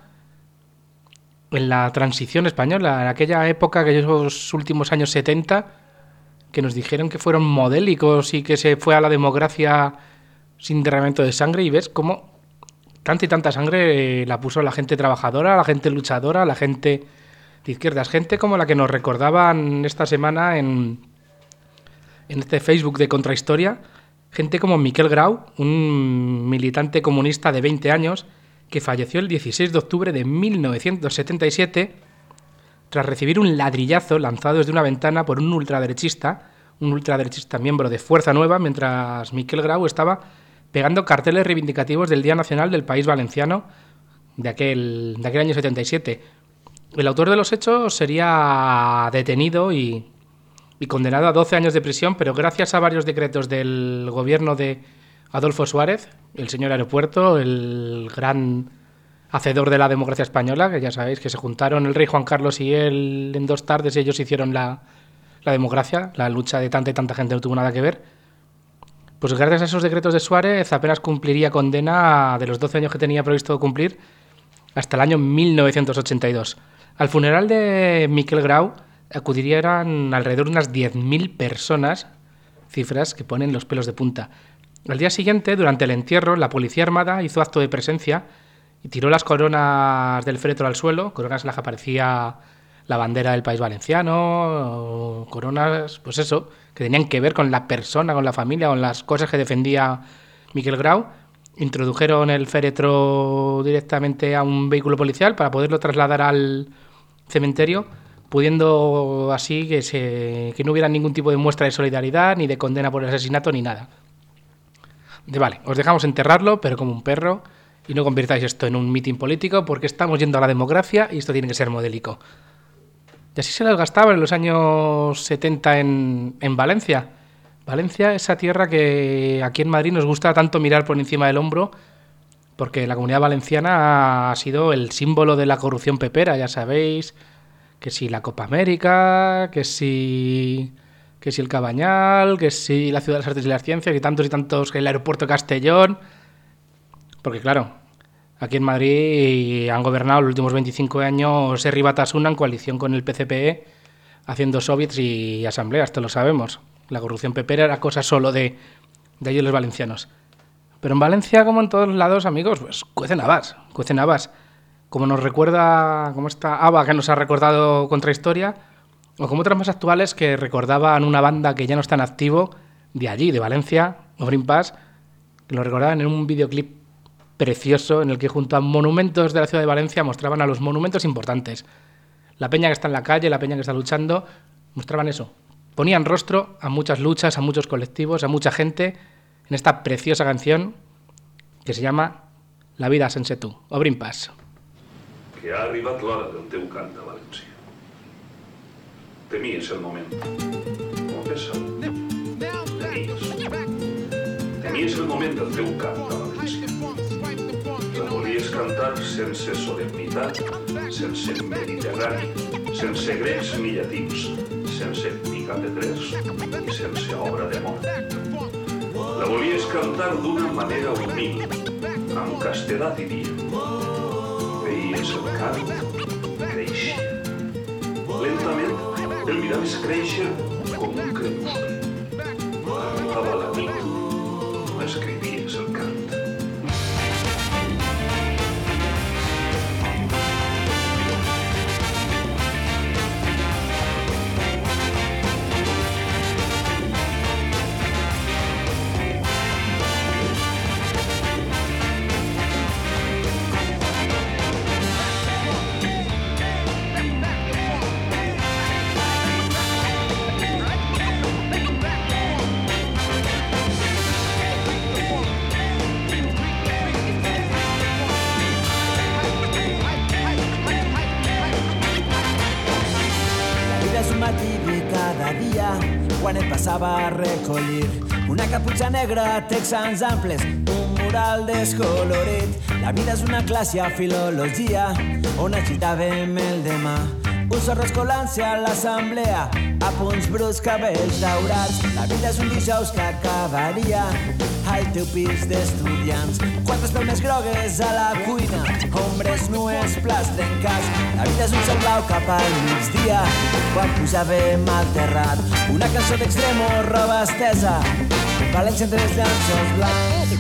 en la transición española, en aquella época, aquellos últimos años setenta, que nos dijeron que fueron modélicos y que se fue a la democracia sin derramamiento de sangre, y ves cómo tanta y tanta sangre la puso la gente trabajadora, la gente luchadora, la gente de izquierdas, gente como la que nos recordaban esta semana en, en este Facebook de Contrahistoria, gente como Miquel Grau, un militante comunista de veinte años, que falleció el dieciséis de octubre de mil novecientos setenta y siete tras recibir un ladrillazo lanzado desde una ventana por un ultraderechista, un ultraderechista miembro de Fuerza Nueva, mientras Miquel Grau estaba pegando carteles reivindicativos del Día Nacional del País Valenciano de aquel, de aquel año setenta y siete. El autor de los hechos sería detenido y, y condenado a doce años de prisión, pero gracias a varios decretos del gobierno de Adolfo Suárez, el señor Aeropuerto, el gran hacedor de la democracia española, que ya sabéis que se juntaron el rey Juan Carlos y él en dos tardes y ellos hicieron la, la democracia, la lucha de tanta y tanta gente no tuvo nada que ver. Pues gracias a esos decretos de Suárez apenas cumpliría condena de los doce años que tenía previsto cumplir hasta el año mil novecientos ochenta y dos. Al funeral de Miquel Grau acudirían alrededor de unas diez mil personas, cifras que ponen los pelos de punta. Al día siguiente, durante el entierro, la Policía Armada hizo acto de presencia y tiró las coronas del féretro al suelo, coronas en las que aparecía la bandera del País Valenciano, coronas, pues eso, que tenían que ver con la persona, con la familia, con las cosas que defendía Miquel Grau. Introdujeron el féretro directamente a un vehículo policial para poderlo trasladar al cementerio, pudiendo así que, se, que no hubiera ningún tipo de muestra de solidaridad, ni de condena por el asesinato, ni nada. De vale, os dejamos enterrarlo, pero como un perro, y no convirtáis esto en un mitin político, porque estamos yendo a la democracia y esto tiene que ser modélico. Y así se las gastaba en los años setenta en, en Valencia. Valencia, esa tierra que aquí en Madrid nos gusta tanto mirar por encima del hombro, porque la Comunidad Valenciana ha sido el símbolo de la corrupción pepera, ya sabéis, que si la Copa América, que si, que si el Cabañal, que si la Ciudad de las Artes y las Ciencias, y tantos y tantos, que el aeropuerto de Castellón. Porque claro, aquí en Madrid han gobernado los últimos veinticinco años Herri Batasuna en coalición con el P C P E, haciendo soviets y asambleas, esto lo sabemos. La corrupción pepera era cosa solo de, de ellos los valencianos. Pero en Valencia, como en todos lados, amigos, pues cuecen habas, cuecen habas. Como nos recuerda, como esta haba que nos ha recordado Contrahistoria, o como otras más actuales que recordaban una banda que ya no está en activo, de allí, de Valencia, Obrin Paz, que lo recordaban en un videoclip precioso en el que junto a monumentos de la ciudad de Valencia mostraban a los monumentos importantes. La peña que está en la calle, la peña que está luchando, mostraban eso. Ponían rostro a muchas luchas, a muchos colectivos, a mucha gente en esta preciosa canción que se llama La vida sense tu. Obrin pas. Que ha arribat l'hora del teu cant a València. Temies el moment. Confessa-ho. Temies. Temies el moment del teu cant a València. La volies cantar sense solemnitat, sense mediterrani, sense grecs ni llatins, sense picapetrers i sense obra de mort. La volies cantar d'una manera humil, amb castedat i dia. Veies el cant créixer. Lentament el miraves créixer com un crepuscle. Arribava la nit, no escrivies el cant. Quan et passava a recollir una caputxa negra, texans amples, un mural descolorit. La vida és una classe a filologia on agitàvem el demà. Un sorro escolant-se a l'assemblea, a punts bruts, cabells daurats. La vida és un dijous que acabaria al teu pis d'estudiants. Quatre espelmes grogues a la cuina, ombres nues, plats trencats. La vida és un cel blau cap al migdia, quan pujàvem al terrat. Una cançó d'extremo, roba estesa, València entre els llanços blancs.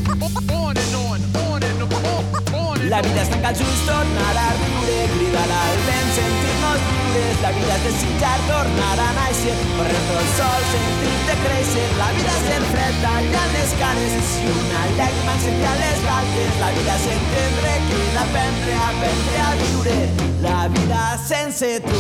La vida és tancar els ulls, tornar a riure, cridar al vent, sentir-nos lliures. La vida és desitjar, tornar a nàixer, correr tot el sol, sentir-te créixer. La vida és el fred, tallant les canes, i una llàgrima encendria les galtes. La vida és entendre, cridar, aprendre, aprendre a viure. La vida sense tu.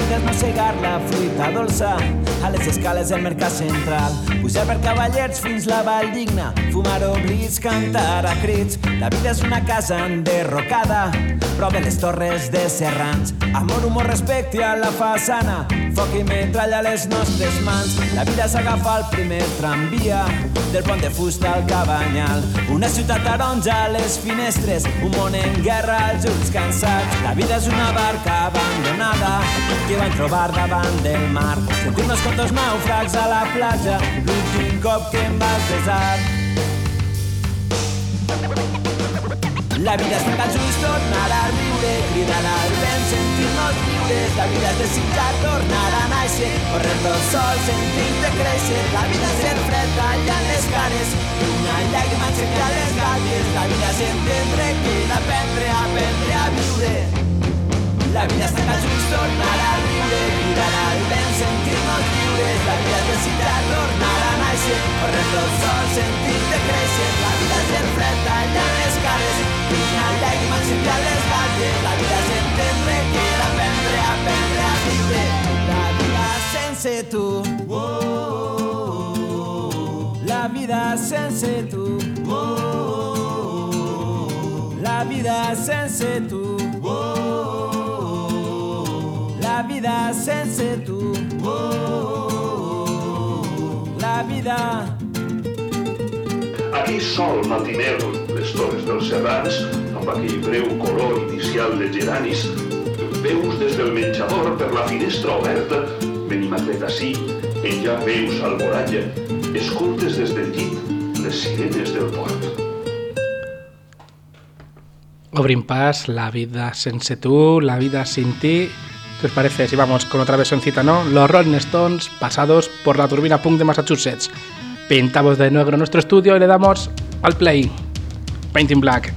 vida és mossegar la fruita dolça a les escales del mercat central, pujar per cavallers fins la Vall Digna, fumar oblits, cantar a crits. La vida és una casa enderrocada prop de les torres de Serrans. Amor, humor, respecte a la façana, foc i metralla a les nostres mans. La vida és agafar el primer tramvia del pont de fusta al Cabanyal, una ciutat taronja a les finestres, un món en guerra als ulls cansats. La vida és una barca abandonada que van trobar davant del mar. Sentir-nos com dos nàufrags a la platja, l'últim cop que em vas besar. La vida és tancar els ulls, tornar a riure, cridar al vent, sentir-nos lliures. La vida és desitjar, tornar a nàixer, correr pel sol, sentir-te créixer. La vida és ser fred, tallant les cares, una llàgrima aixecar les gàbies. La vida és entendre que d'aprendre, aprendre a viure. La vida és tancar els ulls, tornar a riure, cridar al vent, sentir-nos lliures. La vida és desitjar, tornar a nàixer, correr pel sol, sentir-te créixer. La vida és ser fred, tallant les cares, una llàgrima aixecar les gàbies. La vida és entendre que d'aprendre, aprendre a viure. La vida sense tu, la vida sense tu, la vida sense tu, la vida sense tu, la vida. Aquell sol matiner, les torres dels Serrans, amb aquell breu color inicial de geranis, veus des del menjador per la finestra oberta, Benimaclet ací, en ja veus Alboratlla, escoltes des del llit les sirenes del port. Obrin pas, la vida sense tú, la vida sin ti. ¿Qué os parece si vamos con otra versioncita, no? Los Rolling Stones pasados por la turbina punk de Massachusetts. Pintamos de negro nuestro estudio y le damos al play. Painting Black.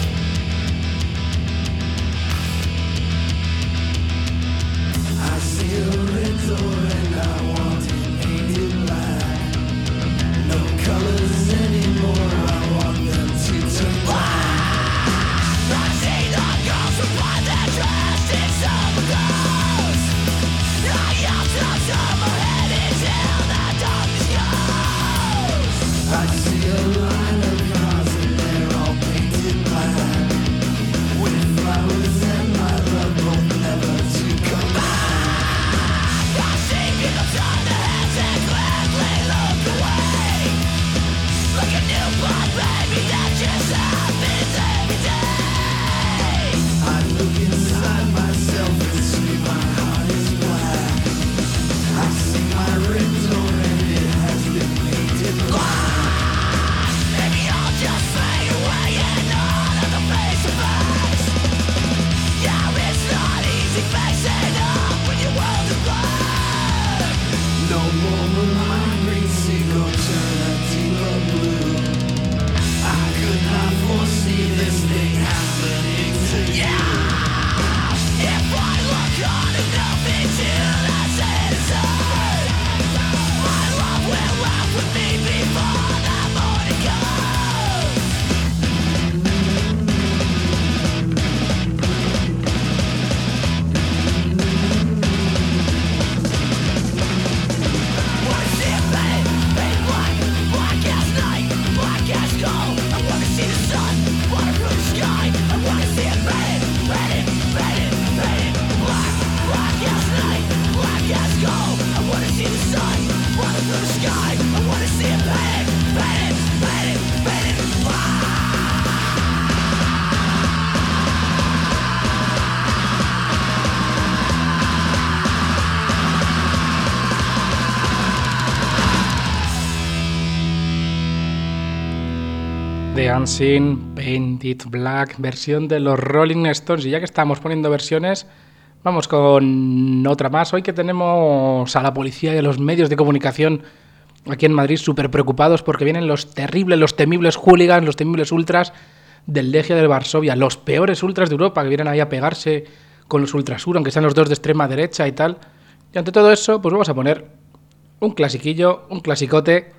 Dancing, Painted Black, versión de los Rolling Stones. Y ya que estamos poniendo versiones, vamos con otra más. Hoy que tenemos a la policía y a los medios de comunicación aquí en Madrid súper preocupados porque vienen los terribles, los temibles hooligans, los temibles ultras del Legia del Varsovia, los peores ultras de Europa que vienen ahí a pegarse con los ultrasur, aunque sean los dos de extrema derecha y tal. Y ante todo eso, pues vamos a poner un clasiquillo, un clasicote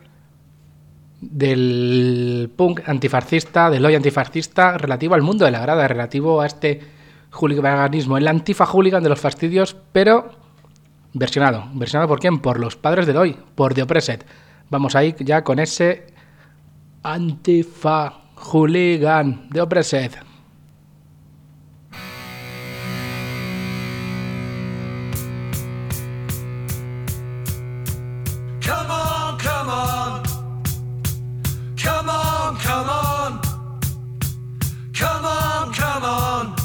del punk antifascista, del hoy antifascista, relativo al mundo de la grada, relativo a este hooliganismo, el antifa hooligan de los fastidios, pero Versionado. ¿Versionado por quién? Por los padres del hoy, por The Oppressed. Vamos ahí ya con ese Antifa Hooligan de Oppressed. Come on, come on. Come on, come on. Come on, come on.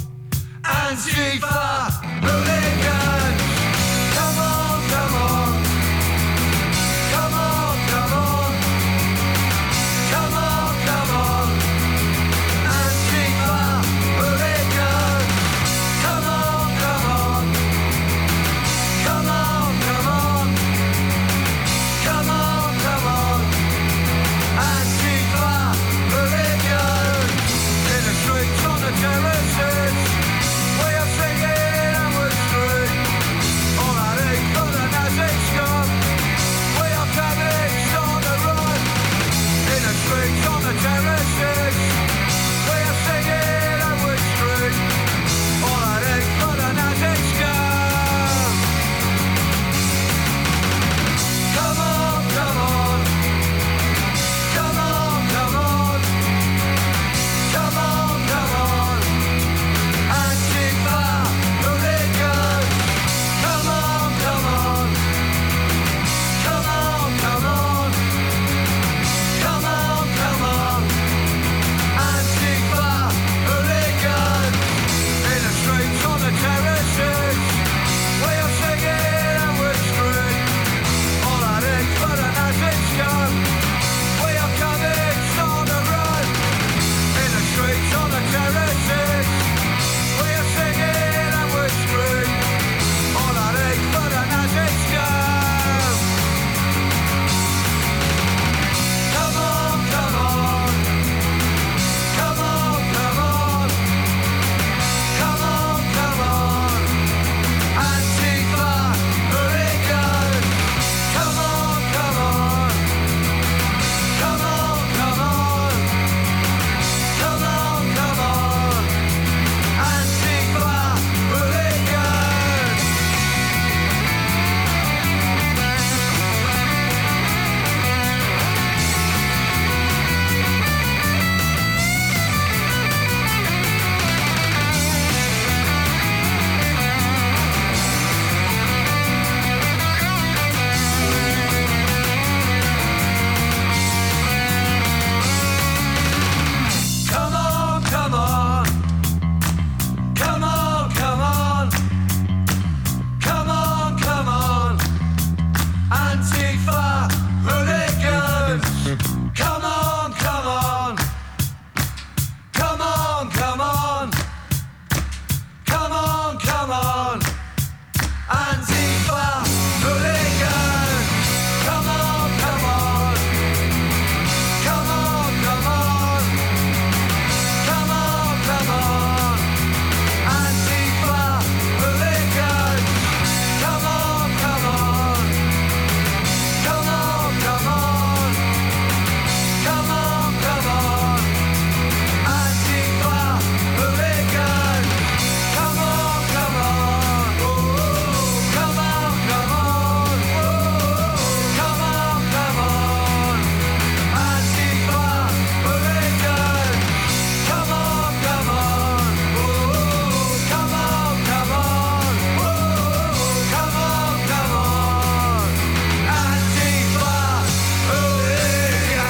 Antifa hooligans. Come on, come on. Come on, come on. Come on, come on. Antifa hooligans. Come on, come on. Come on, come on. Come on, come on. Antifa hooligans. In the streets, on the terraces, we are singing and we're straight. All that hate for the Nazi scum, we are comics on the run. In the streets, on the terraces, we are singing and we're straight. All that hate for the Nazi scum. Come on, come on. Come on, come on. Come on, come on. Antifa hooligans. Come on, come on. Come on, come on. Come on, come on. Antifa hooligans. In the streets, on the terraces, we are singing and we're straight. All that hate for the Nazi scum, we are comics on the run. In the streets, on the terraces, we are singing and we're straight. All that hate for the Nazi scum. Come on, come on. Come on, come on. Come on, come on. Antifa hooligans. Come on, come on. Come on, come on. Come on, come on. Antifa hooligans. Come on, come on. Come on, come on. Come on, come on. Antifa hooligans. Come on, come on. Come on, come on. Come on, come on. Antifa hooligans. Come on, come on. Come on, come on. Come on, come on. Antifa hooligans. Come on, come on. Come on, come on. Come on, come on. Antifa hooligans. Come on, come on. Oh, come on, come on. Oh, come on, come on. Antifa hooligans. Come on, come on. Oh, come on, come on. Oh, come on, come on. Antifa hooligans.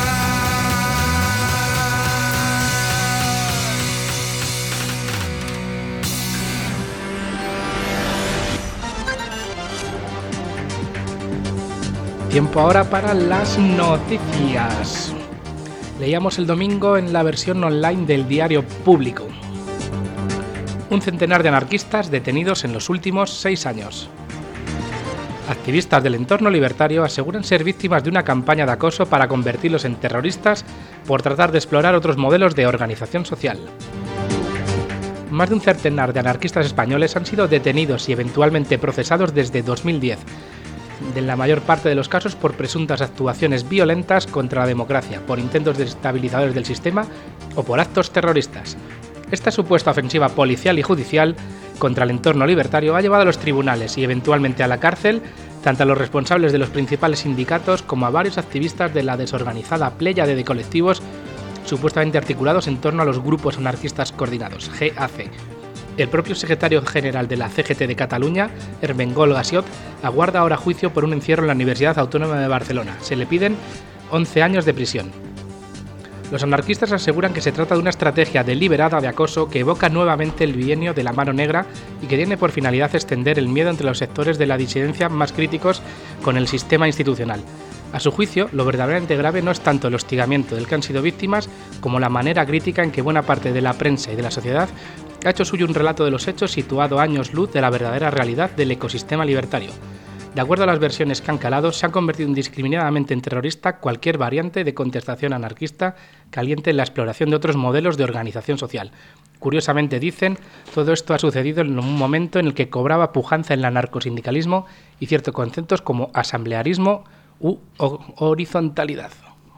Tiempo ahora para las noticias. Leíamos el domingo en la versión online del Diario Público. Un centenar de anarquistas detenidos en los últimos seis años. Activistas del entorno libertario aseguran ser víctimas de una campaña de acoso para convertirlos en terroristas por tratar de explorar otros modelos de organización social. Más de un centenar de anarquistas españoles han sido detenidos y eventualmente procesados desde dos mil diez, en la mayor parte de los casos por presuntas actuaciones violentas contra la democracia, por intentos desestabilizadores del sistema o por actos terroristas. Esta supuesta ofensiva policial y judicial contra el entorno libertario ha llevado a los tribunales y eventualmente a la cárcel tanto a los responsables de los principales sindicatos como a varios activistas de la desorganizada pléyade de colectivos supuestamente articulados en torno a los grupos anarquistas coordinados, G A C. El propio secretario general de la C G T de Cataluña, Ermengol Gassiot, aguarda ahora juicio por un encierro en la Universidad Autónoma de Barcelona. Se le piden once años de prisión. Los anarquistas aseguran que se trata de una estrategia deliberada de acoso que evoca nuevamente el bienio de la mano negra y que tiene por finalidad extender el miedo entre los sectores de la disidencia más críticos con el sistema institucional. A su juicio, lo verdaderamente grave no es tanto el hostigamiento del que han sido víctimas como la manera crítica en que buena parte de la prensa y de la sociedad ha hecho suyo un relato de los hechos situado a años luz de la verdadera realidad del ecosistema libertario. De acuerdo a las versiones que han calado, se han convertido indiscriminadamente en terrorista cualquier variante de contestación anarquista que aliente la exploración de otros modelos de organización social. Curiosamente, dicen, todo esto ha sucedido en un momento en el que cobraba pujanza el anarcosindicalismo y ciertos conceptos como asamblearismo u horizontalidad.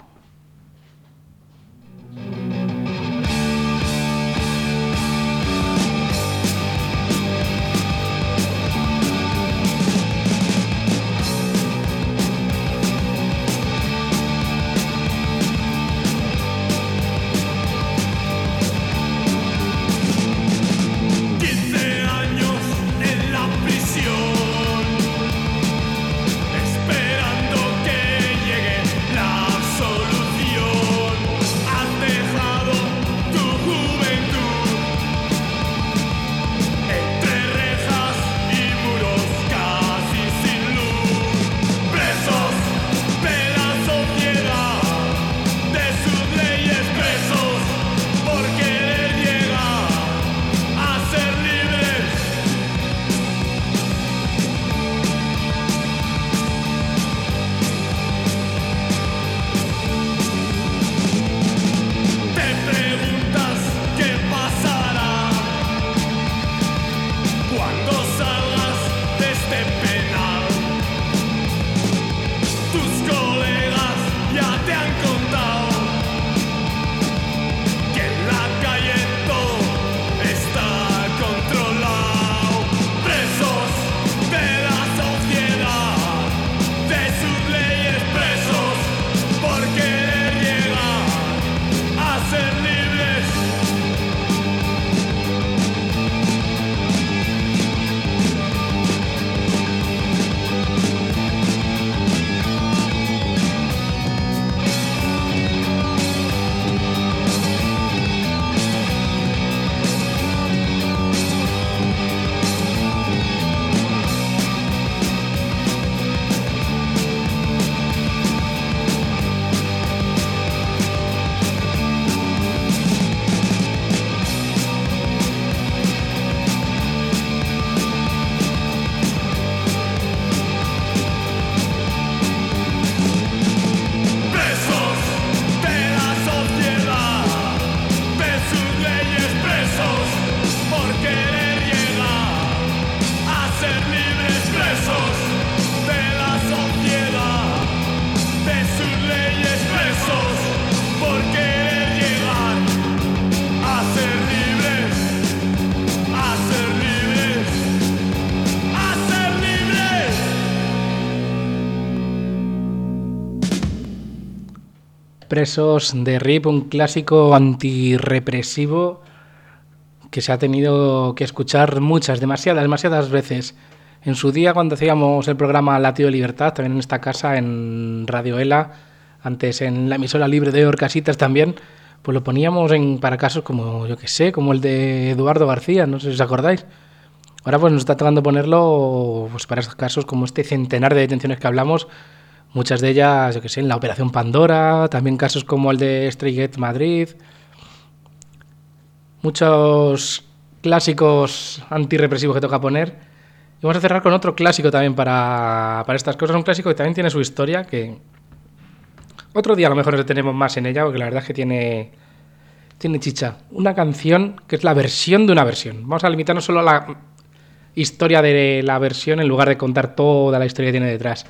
Presos de R I P, un clásico antirrepresivo que se ha tenido que escuchar muchas, demasiadas, demasiadas veces. En su día, cuando hacíamos el programa Latido de Libertad, también en esta casa, en Radio Ela, antes en la emisora libre de Orcasitas también, pues lo poníamos en para casos como, yo que sé, como el de Eduardo García, no sé si os acordáis. Ahora pues nos está tocando ponerlo pues para esos casos como este centenar de detenciones que hablamos, muchas de ellas, yo que sé, en la Operación Pandora, también casos como el de Stray Gate Madrid, muchos clásicos antirrepresivos que toca poner. Y vamos a cerrar con otro clásico también para, para estas cosas, un clásico que también tiene su historia, que otro día a lo mejor nos detenemos más en ella, porque la verdad es que tiene, tiene chicha. Una canción que es la versión de una versión. Vamos a limitarnos solo a la historia de la versión en lugar de contar toda la historia que tiene detrás.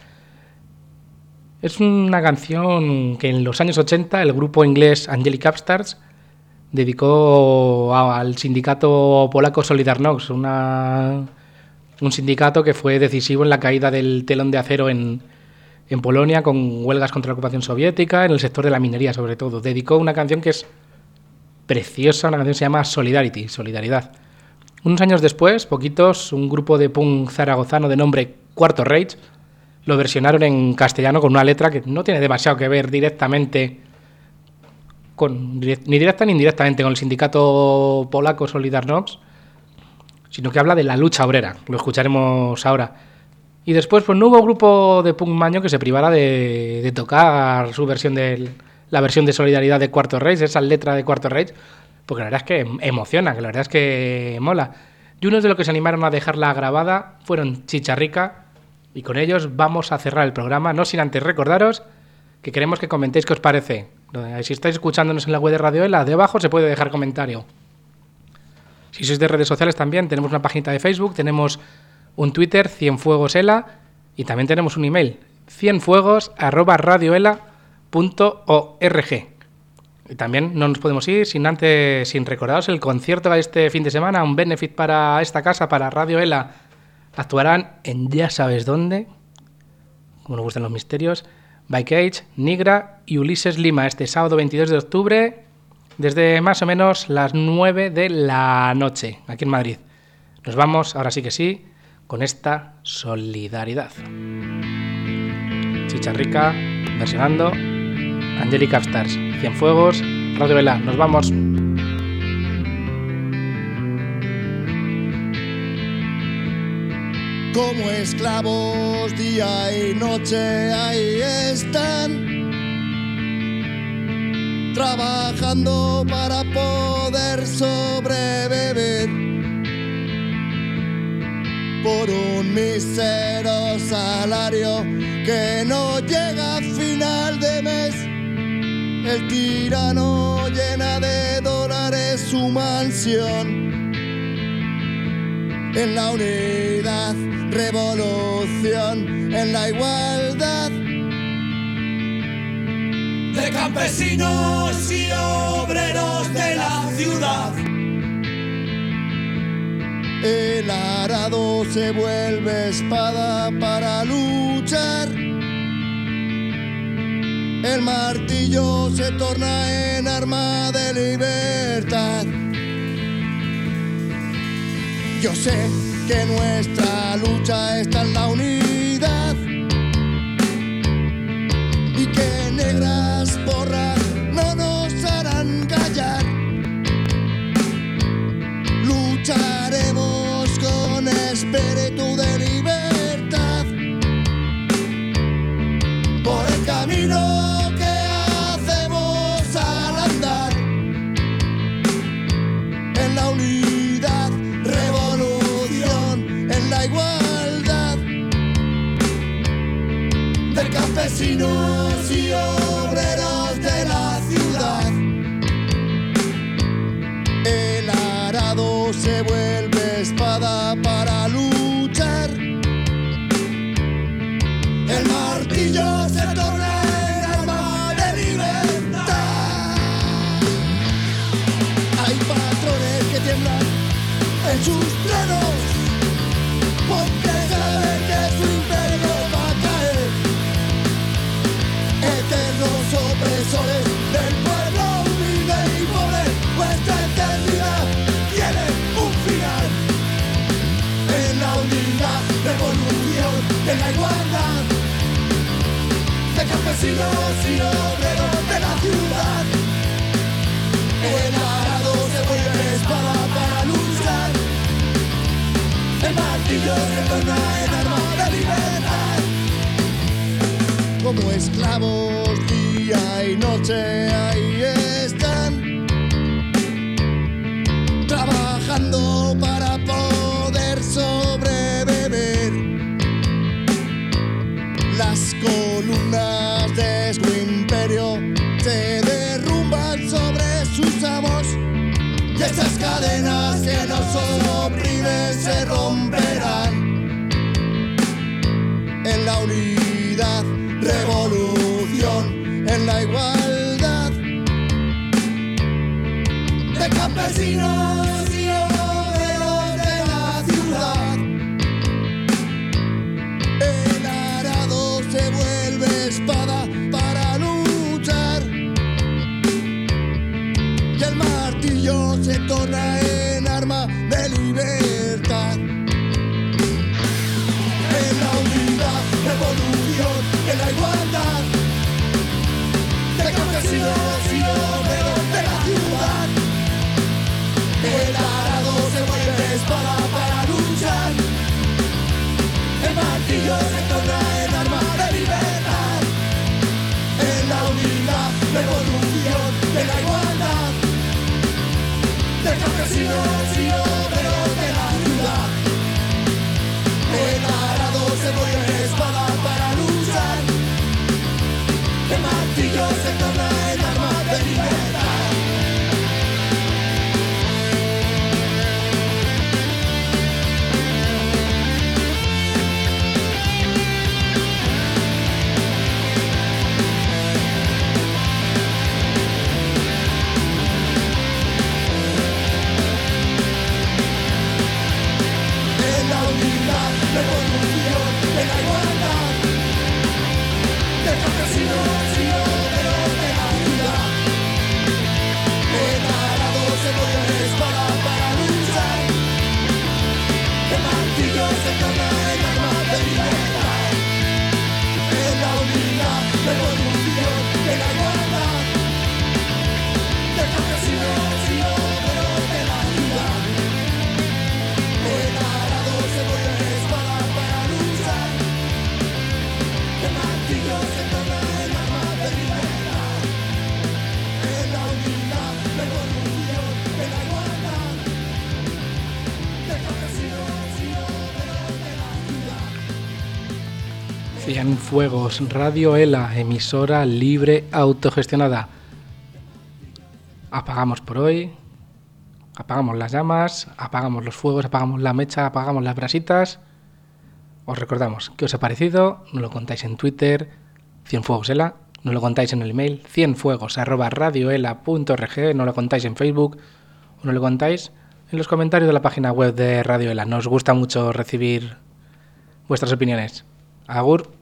Es una canción que en los años ochenta el grupo inglés Angelic Upstarts dedicó a, al sindicato polaco Solidarność, una, un sindicato que fue decisivo en la caída del telón de acero en, en Polonia, con huelgas contra la ocupación soviética, en el sector de la minería sobre todo. Dedicó una canción que es preciosa, una canción que se llama Solidarity, Solidaridad. Unos años después, poquitos, un grupo de punk zaragozano de nombre Cuarto Reich lo versionaron en castellano con una letra que no tiene demasiado que ver directamente con, ni directa ni indirectamente con el sindicato polaco Solidarność, sino que habla de la lucha obrera. Lo escucharemos ahora. Y después, pues no hubo grupo de punk maño que se privara de, de tocar su versión de la versión de Solidaridad de Cuarto Reich, esa letra de Cuarto Reich, porque la verdad es que emociona, que la verdad es que mola. Y unos de los que se animaron a dejarla grabada fueron Chicharrica. Y con ellos vamos a cerrar el programa, no sin antes recordaros que queremos que comentéis qué os parece. Si estáis escuchándonos en la web de Radio Ela, debajo se puede dejar comentario. Si sois de redes sociales también, tenemos una página de Facebook, tenemos un Twitter, Cienfuegos Ela, y también tenemos un email, cienfuegos arroba radioela punto org. Y también no nos podemos ir sin antes, sin recordaros el concierto de este fin de semana, un benefit para esta casa, para Radio Ela. Actuarán en ya sabes dónde, como nos gustan los misterios, By Cage, Nigra y Ulises Lima, este sábado veintidós de octubre, desde más o menos las nueve de la noche, aquí en Madrid. Nos vamos, ahora sí que sí, con esta Solidaridad. Chicharrica, versionando Angelic Upstars, Cienfuegos, Radio Ela. Nos vamos. Como esclavos día y noche ahí están, trabajando para poder sobrevivir por un mísero salario que no llega a final de mes. El tirano llena de dólares su mansión. En la unidad, revolución, en la igualdad de campesinos y obreros de la ciudad. El arado se vuelve espada para luchar. El martillo se torna en arma de libertad. Yo sé que nuestra lucha está en la unidad y que negras porras no nos harán callar. Lucharemos con espíritu de libertad por el camino que hacemos al andar en la unidad, revolución, en la igualdad de campesinos y obreros de la ciudad. El arado se vuelve espada para luchar. El martillo se torna en arma de libertad. Hay patrones que tiemblan en sus tronos porque saben que su imperio va a caer. Eternos opresores del pueblo humilde y pobre, vuestra eternidad tiene un final. En la unidad, revolución, en la igualdad de campesinos y obreros de la ciudad. El arado se vuelve espada para luchar. El martillo se torna en arma de libertad. Como esclavos día y noche ahí están, trabajando para poder sobrevivir. Las columnas de su imperio se derrumban sobre sus amos y esas cadenas que nos oprimen se romperán. En la unidad, revolución, en la igualdad campesinos y obreros de la ciudad. El arado se vuelve espada para luchar y el martillo se torna en arma de libertad. En la unidad, revolución, en la igualdad de campesinos y obreros de la ciudad. El arado se vuelve espada para luchar, el martillo se torna en arma de libertad. En la unidad, revolución, en la igualdad de campesinos y obreros de la ciudad. El arado se vuelve espada para luchar, el martillo se torna en arma de libertad. En la unidad, revolución, en la igualdad de campesinos y obreros de la ciudad. El arado se vuelve espada para luchar, el martillo se torna en arma de libertad. En la unidad, revolución, en la igualdad de campesinos y obreros de la ciudad. El arado se vuelve espada para luchar, el martillo se torna en arma de libertad. En la unidad, revolución, en la igualdad de campesinos y obreros de la ciudad. Cienfuegos, Radio ELA, emisora libre autogestionada. Apagamos por hoy, apagamos las llamas, apagamos los fuegos, apagamos la mecha, apagamos las brasitas. Os recordamos qué os ha parecido, nos lo contáis en Twitter, Cienfuegosela, nos lo contáis en el email cienfuegos arroba radioela punto org, nos lo contáis en Facebook o nos lo contáis en los comentarios de la página web de Radio ELA. Nos gusta mucho recibir vuestras opiniones. Agur.